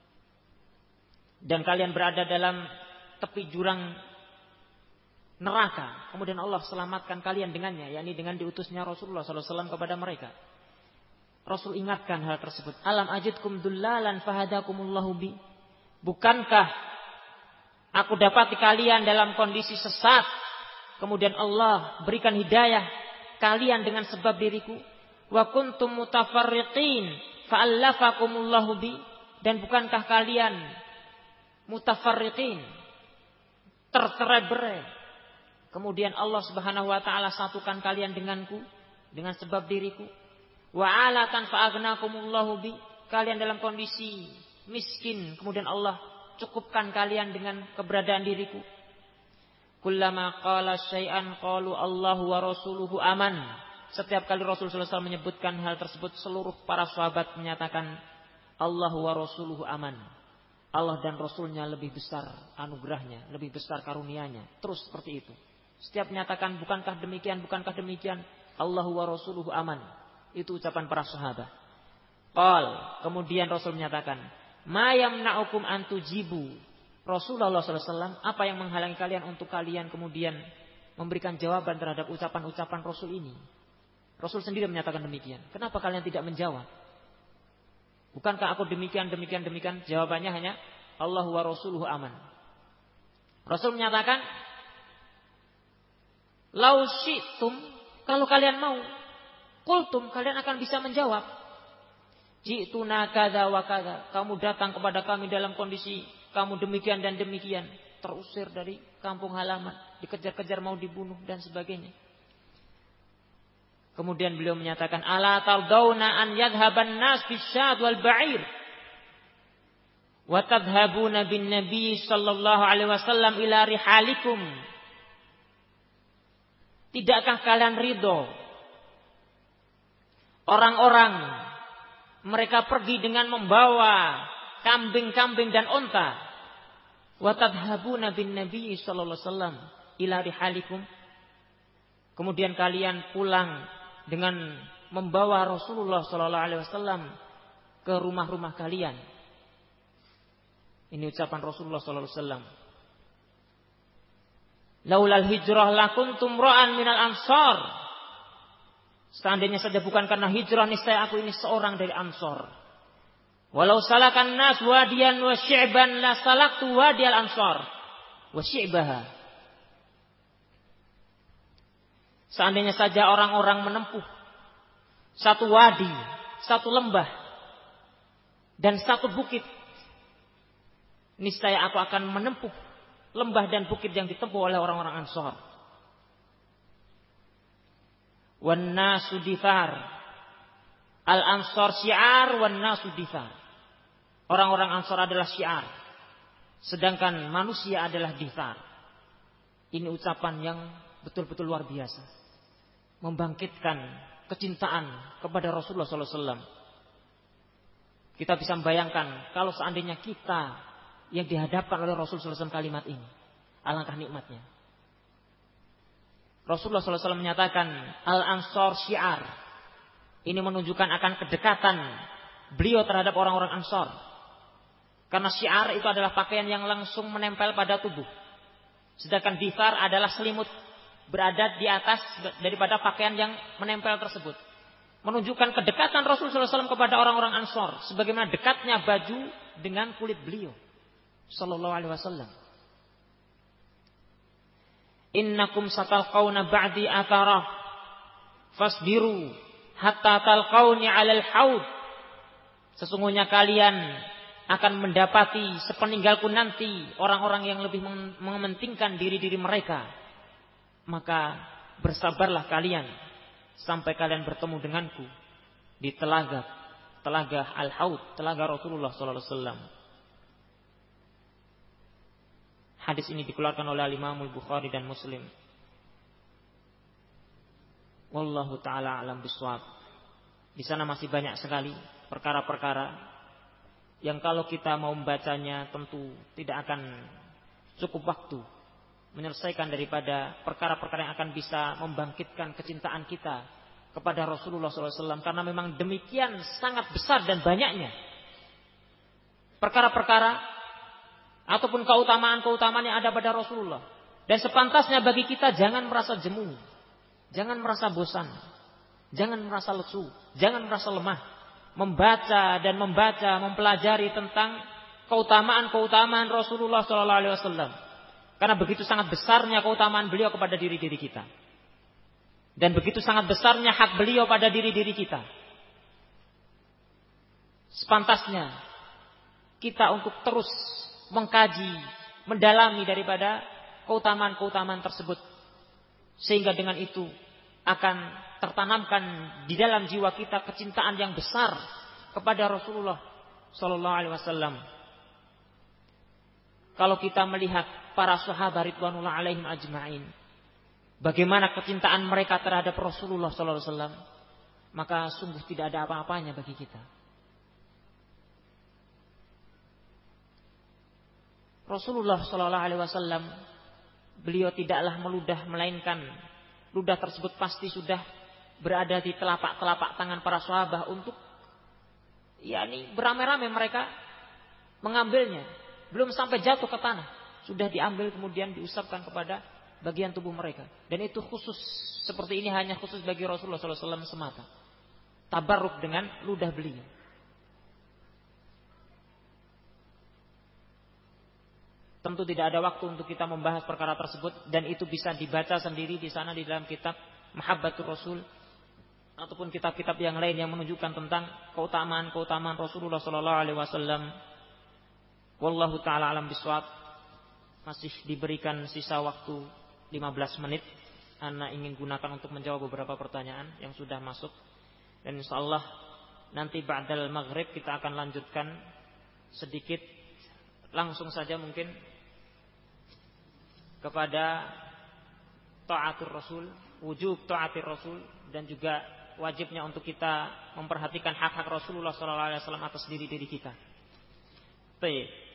Dan kalian berada dalam tepi jurang neraka, kemudian Allah selamatkan kalian dengannya, yakni dengan diutusnya Rasulullah sallallahu alaihi wasallam kepada mereka. Rasul ingatkan hal tersebut. Alam ajidkum dullalan fahadakumullahu bi. Bukankah aku dapati kalian dalam kondisi sesat, kemudian Allah berikan hidayah kalian dengan sebab diriku? Wa kuntum mutafarriqin fa'allafakumullahu bi. Dan bukankah kalian mutafarriqin, tercerai-berai, kemudian Allah Subhanahu wa taala satukan kalian denganku dengan sebab diriku? Wa alatan fa'agnakumullahu bi. Kalian dalam kondisi miskin, kemudian Allah cukupkan kalian dengan keberadaan diriku. Kullama qala syai'an qalu Allahu wa rasuluhu aman. Setiap kali Rasulullah SAW menyebutkan hal tersebut, seluruh para sahabat menyatakan Allahu wa rasuluhu aman. Allah dan Rasulnya lebih besar anugerahnya, lebih besar karunianya. Terus seperti itu. Setiap menyatakan bukankah demikian, bukankah demikian, Allahu wa rasuluhu aman. Itu ucapan para sahabat. Kemudian Rasul menyatakan, ma yamna'ukum an tujibu. Rasulullah SAW, apa yang menghalangi kalian untuk kalian kemudian memberikan jawaban terhadap ucapan-ucapan Rasul ini? Rasul sendiri menyatakan demikian. Kenapa kalian tidak menjawab? Bukankah aku demikian? Jawabannya hanya Allahu wa rasuluhu aman. Rasul menyatakan, lau syi'tum, kalau kalian mau, qultum, kalian akan bisa menjawab. Ji'tuna kadza wa kadza, kamu datang kepada kami dalam kondisi kamu demikian dan demikian, terusir dari kampung halaman, dikejar-kejar mau dibunuh dan sebagainya. Kemudian beliau menyatakan, ala tardawna an yadhhaban nas bisyad wal ba'ir wa tadhhabuna bin nabi sallallahu alaihi wasallam ila rihalikum. Tidakkah kalian ridho orang-orang mereka pergi dengan membawa kambing-kambing dan onta, wa tadhhabuna bin nabi sallallahu alaihi wasallam ila rihalikum, kemudian kalian pulang dengan membawa Rasulullah sallallahu alaihi wasallam ke rumah-rumah kalian. Ini ucapan Rasulullah sallallahu alaihi wasallam. Laulal hijrah lakuntum ra'an minal ansar. Seandainya saja bukan karena hijrah, niscaya aku ini seorang dari Ansar. Walau salakan nas wadiyan wa syi'ban la salaktu wadiyal ansar wa syi'baha. Seandainya saja orang-orang menempuh satu wadi, satu lembah, dan satu bukit, niscaya aku akan menempuh lembah dan bukit yang ditempuh oleh orang-orang Ansar. Wan nasu dithar. Al-Ansar syiar wan nasu dithar. Orang-orang Ansar adalah syiar, sedangkan manusia adalah dithar. Ini ucapan yang betul-betul luar biasa, membangkitkan kecintaan kepada Rasulullah SAW. Kita bisa membayangkan kalau seandainya kita yang dihadapkan oleh Rasulullah SAW kalimat ini, alangkah nikmatnya. Rasulullah SAW menyatakan Al-Ansar syiar. Ini menunjukkan akan kedekatan beliau terhadap orang-orang Ansar. Karena syiar itu adalah pakaian yang langsung menempel pada tubuh. Sedangkan dithar adalah selimut berada di atas daripada pakaian yang menempel tersebut. Menunjukkan kedekatan Rasulullah SAW kepada orang-orang Ansar, sebagaimana dekatnya baju dengan kulit beliau sallallahu alaihi wasallam. Innakum satalqauna ba'di atharah fasbiru hatta talqauni 'alal haud. Sesungguhnya kalian akan mendapati sepeninggalku nanti orang-orang yang lebih mementingkan diri-diri mereka. Maka bersabarlah kalian sampai kalian bertemu denganku di telaga Al-Haud, telaga Rasulullah sallallahu alaihi wasallam. Hadis ini dikeluarkan oleh Imam Al-Bukhari dan Muslim. Wallahu taala alam bisawab. Di sana masih banyak sekali perkara-perkara yang kalau kita mau membacanya tentu tidak akan cukup waktu menyelesaikan daripada perkara-perkara yang akan bisa membangkitkan kecintaan kita kepada Rasulullah SAW, karena memang demikian sangat besar dan banyaknya perkara-perkara ataupun keutamaan-keutamaan yang ada pada Rasulullah. Dan sepantasnya bagi kita jangan merasa jemu, jangan merasa bosan, jangan merasa lesu, jangan merasa lemah membaca, mempelajari tentang keutamaan-keutamaan Rasulullah SAW. Karena begitu sangat besarnya keutamaan beliau kepada diri-diri kita. Dan begitu sangat besarnya hak beliau pada diri-diri kita. Sepantasnya kita untuk terus mengkaji, mendalami daripada keutamaan-keutamaan tersebut. Sehingga dengan itu akan tertanamkan di dalam jiwa kita kecintaan yang besar kepada Rasulullah sallallahu alaihi wasallam. Kalau kita melihat para sahabat ridwanullah alaihim ajma'in, bagaimana kecintaan mereka terhadap Rasulullah sallallahu alaihi wasallam, maka sungguh tidak ada apa-apanya bagi kita. Rasulullah sallallahu alaihi wasallam, beliau tidaklah meludah, melainkan ludah tersebut pasti sudah berada di telapak tangan para sahabat untuk beramai-ramai mereka mengambilnya. Belum sampai jatuh ke tanah, sudah diambil kemudian diusapkan kepada bagian tubuh mereka. Dan itu khusus, seperti ini hanya khusus bagi Rasulullah SAW semata. Tabarruk dengan ludah beliau. Tentu tidak ada waktu untuk kita membahas perkara tersebut, dan itu bisa dibaca sendiri di sana di dalam kitab Mahabbatur Rasul ataupun kitab-kitab yang lain yang menunjukkan tentang keutamaan Rasulullah SAW. Wallahu ta'ala alam biswab. Masih diberikan sisa waktu 15 menit. Ana ingin gunakan untuk menjawab beberapa pertanyaan yang sudah masuk. Dan insyaallah nanti ba'dal maghrib kita akan lanjutkan sedikit, langsung saja mungkin, kepada ta'atur Rasul, wujub ta'atir Rasul, dan juga wajibnya untuk kita memperhatikan hak-hak Rasulullah SAW atas diri kita. Baik.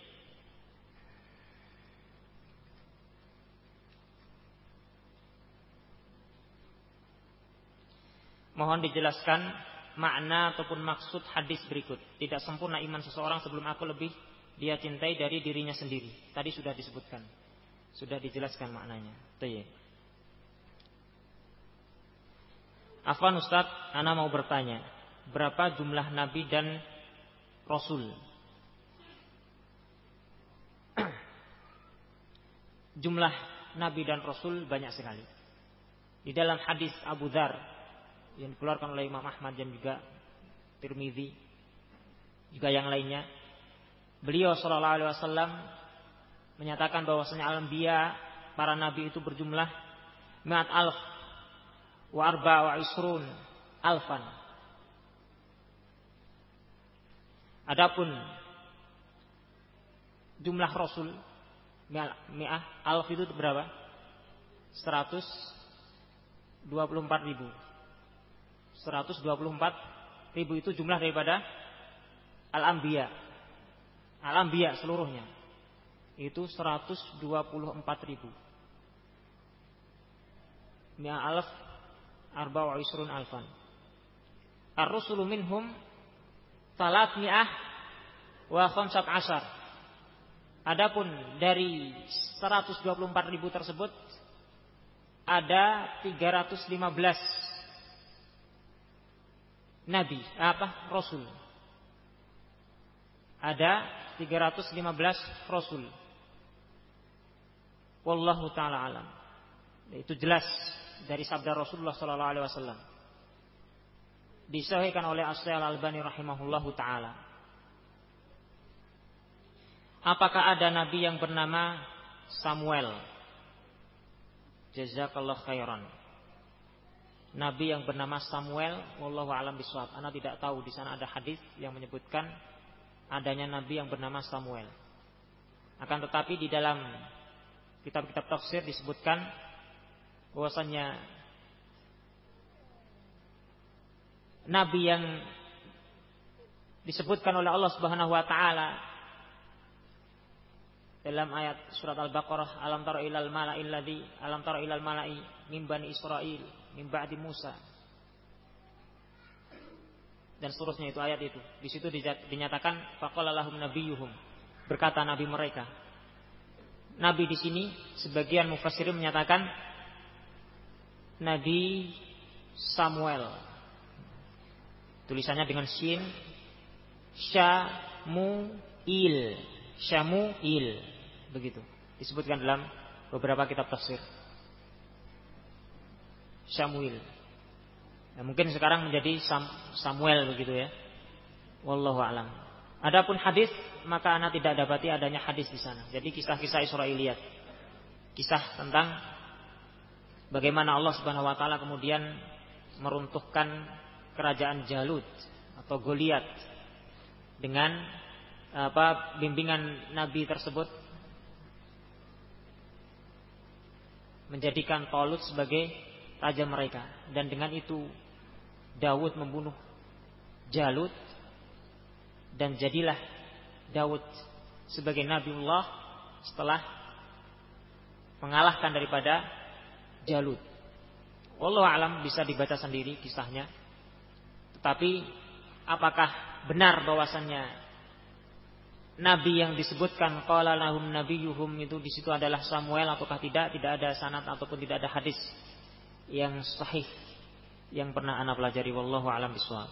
Mohon dijelaskan makna ataupun maksud hadis berikut. Tidak sempurna iman seseorang sebelum aku lebih dia cintai dari dirinya sendiri. Tadi sudah disebutkan. Sudah dijelaskan maknanya. Baik. Afwan Ustaz, ana mau bertanya. Berapa jumlah nabi dan rasul? Jumlah nabi dan rasul banyak sekali. Di dalam hadis Abu Dzar yang dikeluarkan oleh Imam Ahmad dan juga Tirmidzi, juga yang lainnya, beliau sallallahu alaihi wasallam menyatakan bahwasanya al-anbiya, para nabi itu berjumlah 100,000 wa 24 alfan. Adapun jumlah rasul 100,000 itu berapa? 124,000. 124,000 itu jumlah daripada al-anbiya. Al-anbiya seluruhnya itu 124,000. 100,000 24 alfan. Ar-rusulu minhum 300 wa 15. Adapun dari 124,000 tersebut ada 315 nabi, rasul. Ada 315 rasul. Wallahu taala alam. Itu jelas dari sabda Rasulullah sallallahu alaihi wasallam. Disahihkan oleh As-Syaikh Al-Albani rahimahullahu taala. Apakah ada nabi yang bernama Samuel? Jazakallahu khairan. Nabi yang bernama Samuel, wallahu a'lam bishawab. Ana tidak tahu di sana ada hadis yang menyebutkan adanya nabi yang bernama Samuel. Akan tetapi di dalam kitab-kitab tafsir disebutkan bahwasanya nabi yang disebutkan oleh Allah Subhanahu wa taala dalam ayat surat Al-Baqarah, alam tara ilal mala'i min bani Israil min ba'di Musa, dan seterusnya, itu ayat itu. Di situ dinyatakan faqala lahum nabiyuhum, berkata nabi mereka. Nabi di sini sebagian mufassirin menyatakan Nabi Samuel. Tulisannya dengan sin, Syamuil, begitu disebutkan dalam beberapa kitab tafsir. Samuel. Ya, mungkin sekarang menjadi Samuel begitu ya. Wallahu a'lam. Adapun hadis, maka ana tidak dapati adanya hadis di sana. Jadi kisah-kisah Israiliyat. Kisah tentang bagaimana Allah Subhanahu wa taala kemudian meruntuhkan kerajaan Jalut atau Goliat dengan bimbingan Nabi tersebut, menjadikan Talut sebagai raja mereka, dan dengan itu Daud membunuh Jalut dan jadilah Daud sebagai Nabiullah setelah mengalahkan daripada Jalut. Wallahu a'lam, bisa dibaca sendiri kisahnya. Tetapi apakah benar bahwasannya nabi yang disebutkan qala lahum nabiyuhum itu di situ adalah Samuel ataukah tidak? Tidak ada sanad ataupun tidak ada hadis yang sahih yang pernah ana pelajari. Wallahu a'lam bishawab.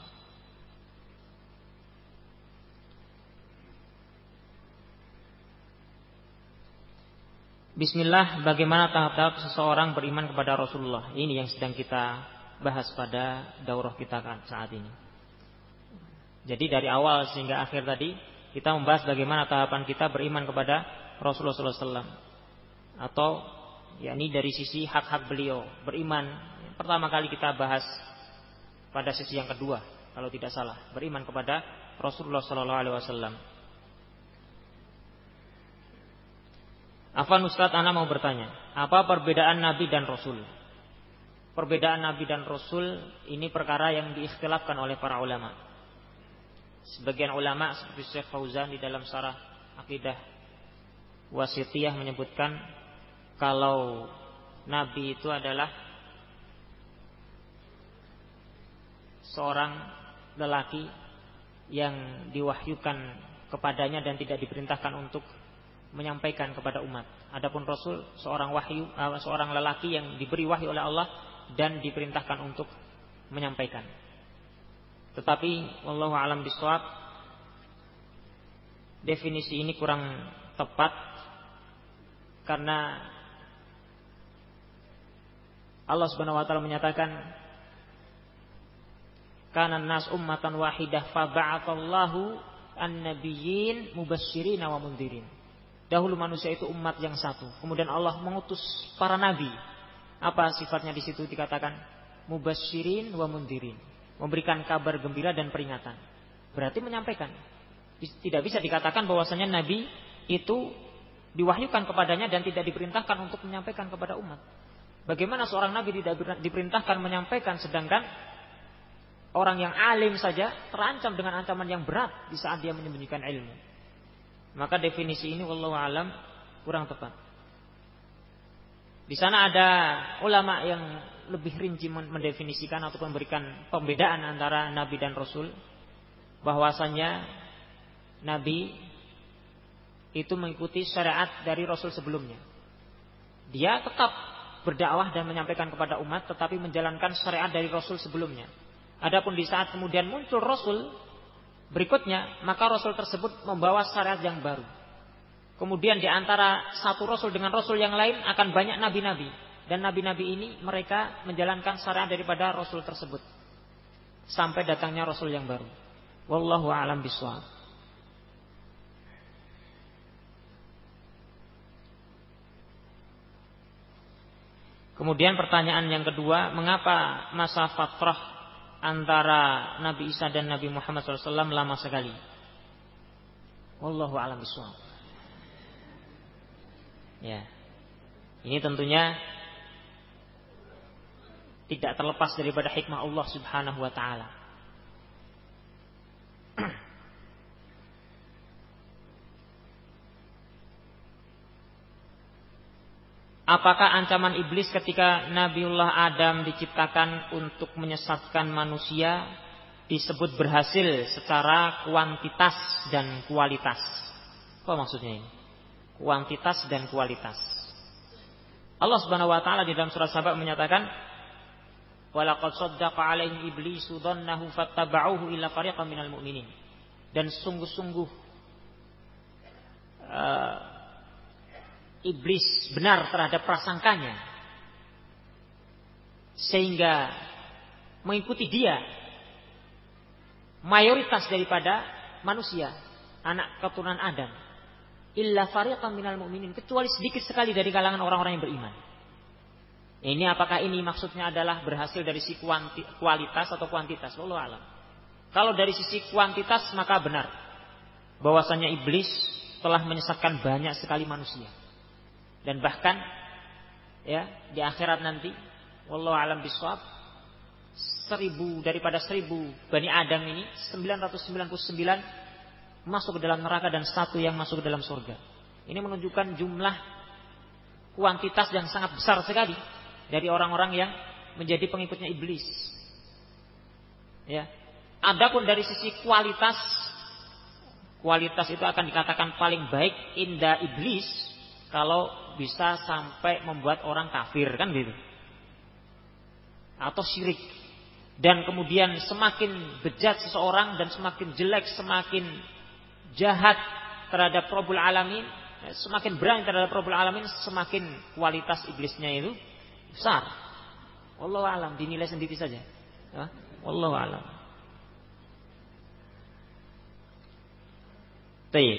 Bismillah, bagaimana tahap-tahap seseorang beriman kepada Rasulullah? Ini yang sedang kita bahas pada daurah kita saat ini. Jadi dari awal sehingga akhir tadi kita membahas bagaimana tahapan kita beriman kepada Rasulullah SAW, atau yakni dari sisi hak-hak beliau beriman. Pertama kali kita bahas pada sisi yang kedua, kalau tidak salah, beriman kepada Rasulullah SAW. Afwan Ustaz, ana mau bertanya, apa perbedaan Nabi dan Rasul? Perbedaan Nabi dan Rasul ini perkara yang diikhtilafkan oleh para ulama. Sebagian ulama seperti Syekh Fauzan di dalam Syarah Aqidah Wasithiyah menyebutkan kalau Nabi itu adalah seorang lelaki yang diwahyukan kepadanya dan tidak diperintahkan untuk menyampaikan kepada umat. Adapun Rasul seorang lelaki yang diberi wahyu oleh Allah dan diperintahkan untuk menyampaikan. Tetapi wallahu a'lam bishawab, definisi ini kurang tepat karena Allah Subhanahu wa taala menyatakan kana nas ummatan wahidah fa ba'atsallahu an-nabiyyin mubasysyirina wa mundzirin. Dahulu manusia itu umat yang satu, kemudian Allah mengutus para nabi. Apa sifatnya di situ dikatakan? Mubasysyirin wa mundzirin, memberikan kabar gembira dan peringatan. Berarti menyampaikan. Tidak bisa dikatakan bahwasanya nabi itu diwahyukan kepadanya dan tidak diperintahkan untuk menyampaikan kepada umat. Bagaimana seorang nabi tidak diperintahkan menyampaikan, sedangkan orang yang alim saja terancam dengan ancaman yang berat di saat dia menyembunyikan ilmu? Maka definisi ini wallahu alam kurang tepat. Di sana ada ulama yang lebih rinci mendefinisikan atau memberikan pembedaan antara nabi dan rasul, bahwasanya nabi itu mengikuti syariat dari rasul sebelumnya. Dia tetap berdakwah dan menyampaikan kepada umat, tetapi menjalankan syariat dari rasul sebelumnya. Adapun di saat kemudian muncul rasul berikutnya, maka rasul tersebut membawa syariat yang baru. Kemudian di antara satu rasul dengan rasul yang lain akan banyak nabi-nabi, dan nabi-nabi ini mereka menjalankan syariat daripada rasul tersebut sampai datangnya rasul yang baru. Wallahu a'lam bishawab. Kemudian pertanyaan yang kedua, mengapa masa fatrah antara Nabi Isa dan Nabi Muhammad SAW lama sekali? Wallahu a'lam bishawab. Ya, ini tentunya tidak terlepas daripada hikmah Allah Subhanahu wa taala. Apakah ancaman iblis ketika Nabiullah Adam diciptakan untuk menyesatkan manusia disebut berhasil secara kuantitas dan kualitas? Apa maksudnya ini? Kuantitas dan kualitas. Allah Subhanahu wa taala di dalam surah Saba menyatakan, "Walaqad shaddaqa 'alaihim iblisu dhannahu fattaba'uhu illa fariqan minal mu'minin." Dan sungguh-sungguh iblis benar terhadap prasangkanya sehingga mengikuti dia mayoritas daripada manusia, anak keturunan Adam. Illa fariqan minal mu'minin, kecuali sedikit sekali dari kalangan orang-orang yang beriman. Ini apakah ini maksudnya adalah berhasil dari sisi kualitas atau kuantitas? Wallahu a'lam. Kalau dari sisi kuantitas maka benar bahwasanya iblis telah menyesatkan banyak sekali manusia. Dan bahkan ya di akhirat nanti wallahu a'lam bishawab, 1000 daripada 1000 Bani Adam ini 999 masuk ke dalam neraka dan 1 yang masuk ke dalam surga. Ini menunjukkan jumlah kuantitas yang sangat besar sekali dari orang-orang yang menjadi pengikutnya iblis. Ya. Adapun dari sisi kualitas itu akan dikatakan paling baik indah iblis kalau bisa sampai membuat orang kafir, kan gitu. Atau syirik. Dan kemudian semakin bejat seseorang dan semakin jelek, semakin jahat terhadap Rabbul Alamin, semakin berani terhadap Rabbul Alamin, semakin kualitas iblisnya itu besar. Wallahu a'lam, dinilai sendiri saja. Ya, wallahu a'lam. Baik.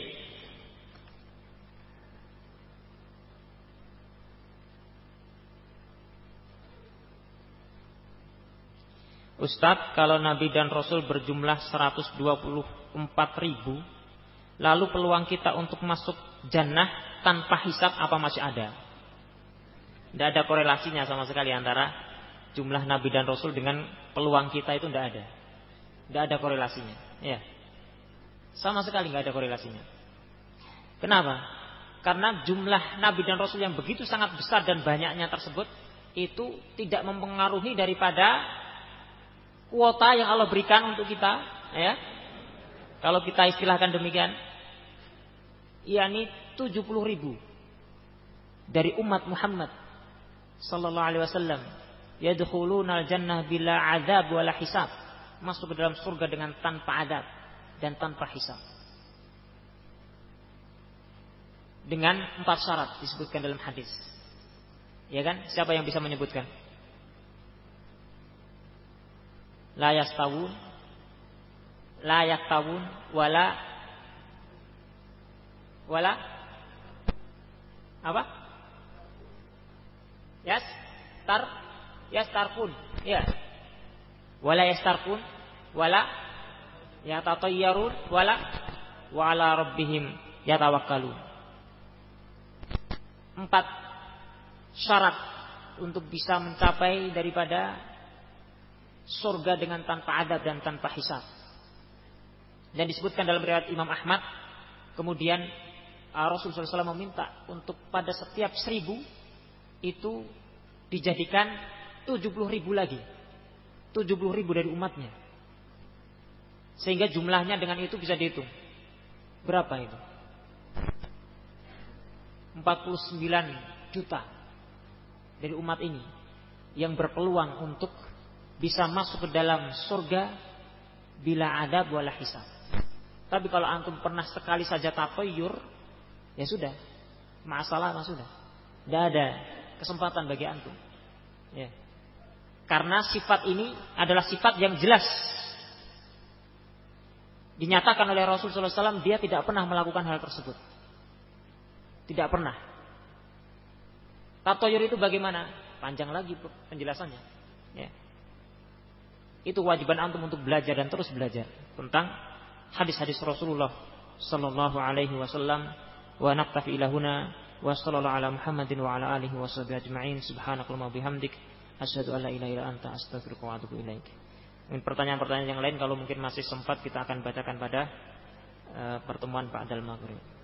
Ustadz, kalau Nabi dan Rasul berjumlah 124.000, lalu peluang kita untuk masuk jannah tanpa hisab apa masih ada? Tidak ada korelasinya sama sekali antara jumlah Nabi dan Rasul dengan peluang kita, itu tidak ada. Tidak ada korelasinya. Ya. Sama sekali tidak ada korelasinya. Kenapa? Karena jumlah Nabi dan Rasul yang begitu sangat besar dan banyaknya tersebut itu tidak mempengaruhi daripada kuota yang Allah berikan untuk kita, ya. Kalau kita istilahkan demikian, yakni 70.000 dari umat Muhammad sallallahu alaihi wasallam yadkhulunal jannah bila adzab wala hisab, masuk ke dalam surga dengan tanpa adab dan tanpa hisab. Dengan 4 syarat disebutkan dalam hadis. Ya kan? Siapa yang bisa menyebutkan? La yaktawun wala apa? Yastarqun. Ya. Wala yastarqun wala yatatayyarun wala wa ala rabbihim yatawakkalun. 4 syarat untuk bisa mencapai daripada surga dengan tanpa adab dan tanpa hisab. Dan disebutkan dalam riwayat Imam Ahmad, kemudian Rasulullah SAW meminta untuk pada setiap 1000 itu dijadikan 70.000 lagi, 70.000 dari umatnya, sehingga jumlahnya dengan itu bisa dihitung berapa itu? 49 juta dari umat ini yang berpeluang untuk bisa masuk ke dalam surga bila adab wala hisab. Tapi kalau antum pernah sekali saja tatoyur, ya sudah, masalah sudah, tidak ada kesempatan bagi antum. Ya. Karena sifat ini adalah sifat yang jelas dinyatakan oleh Rasulullah SAW, dia tidak pernah melakukan hal tersebut. Tidak pernah. Tatoyur itu bagaimana? Panjang lagi penjelasannya. Ya. Itu kewajiban antum untuk belajar dan terus belajar tentang hadis-hadis Rasulullah sallallahu alaihi wasallam. Wa naqtafi ila huna wa sallallahu ala Muhammadin wa ala alihi washabihi ajma'in. Subhanakallahumma bihamdik asyhadu an la ilaha illa anta astaghfiruka wa atubu ilaik. Pertanyaan-pertanyaan yang lain kalau mungkin masih sempat kita akan bacakan pada pertemuan ba'dal maghrib.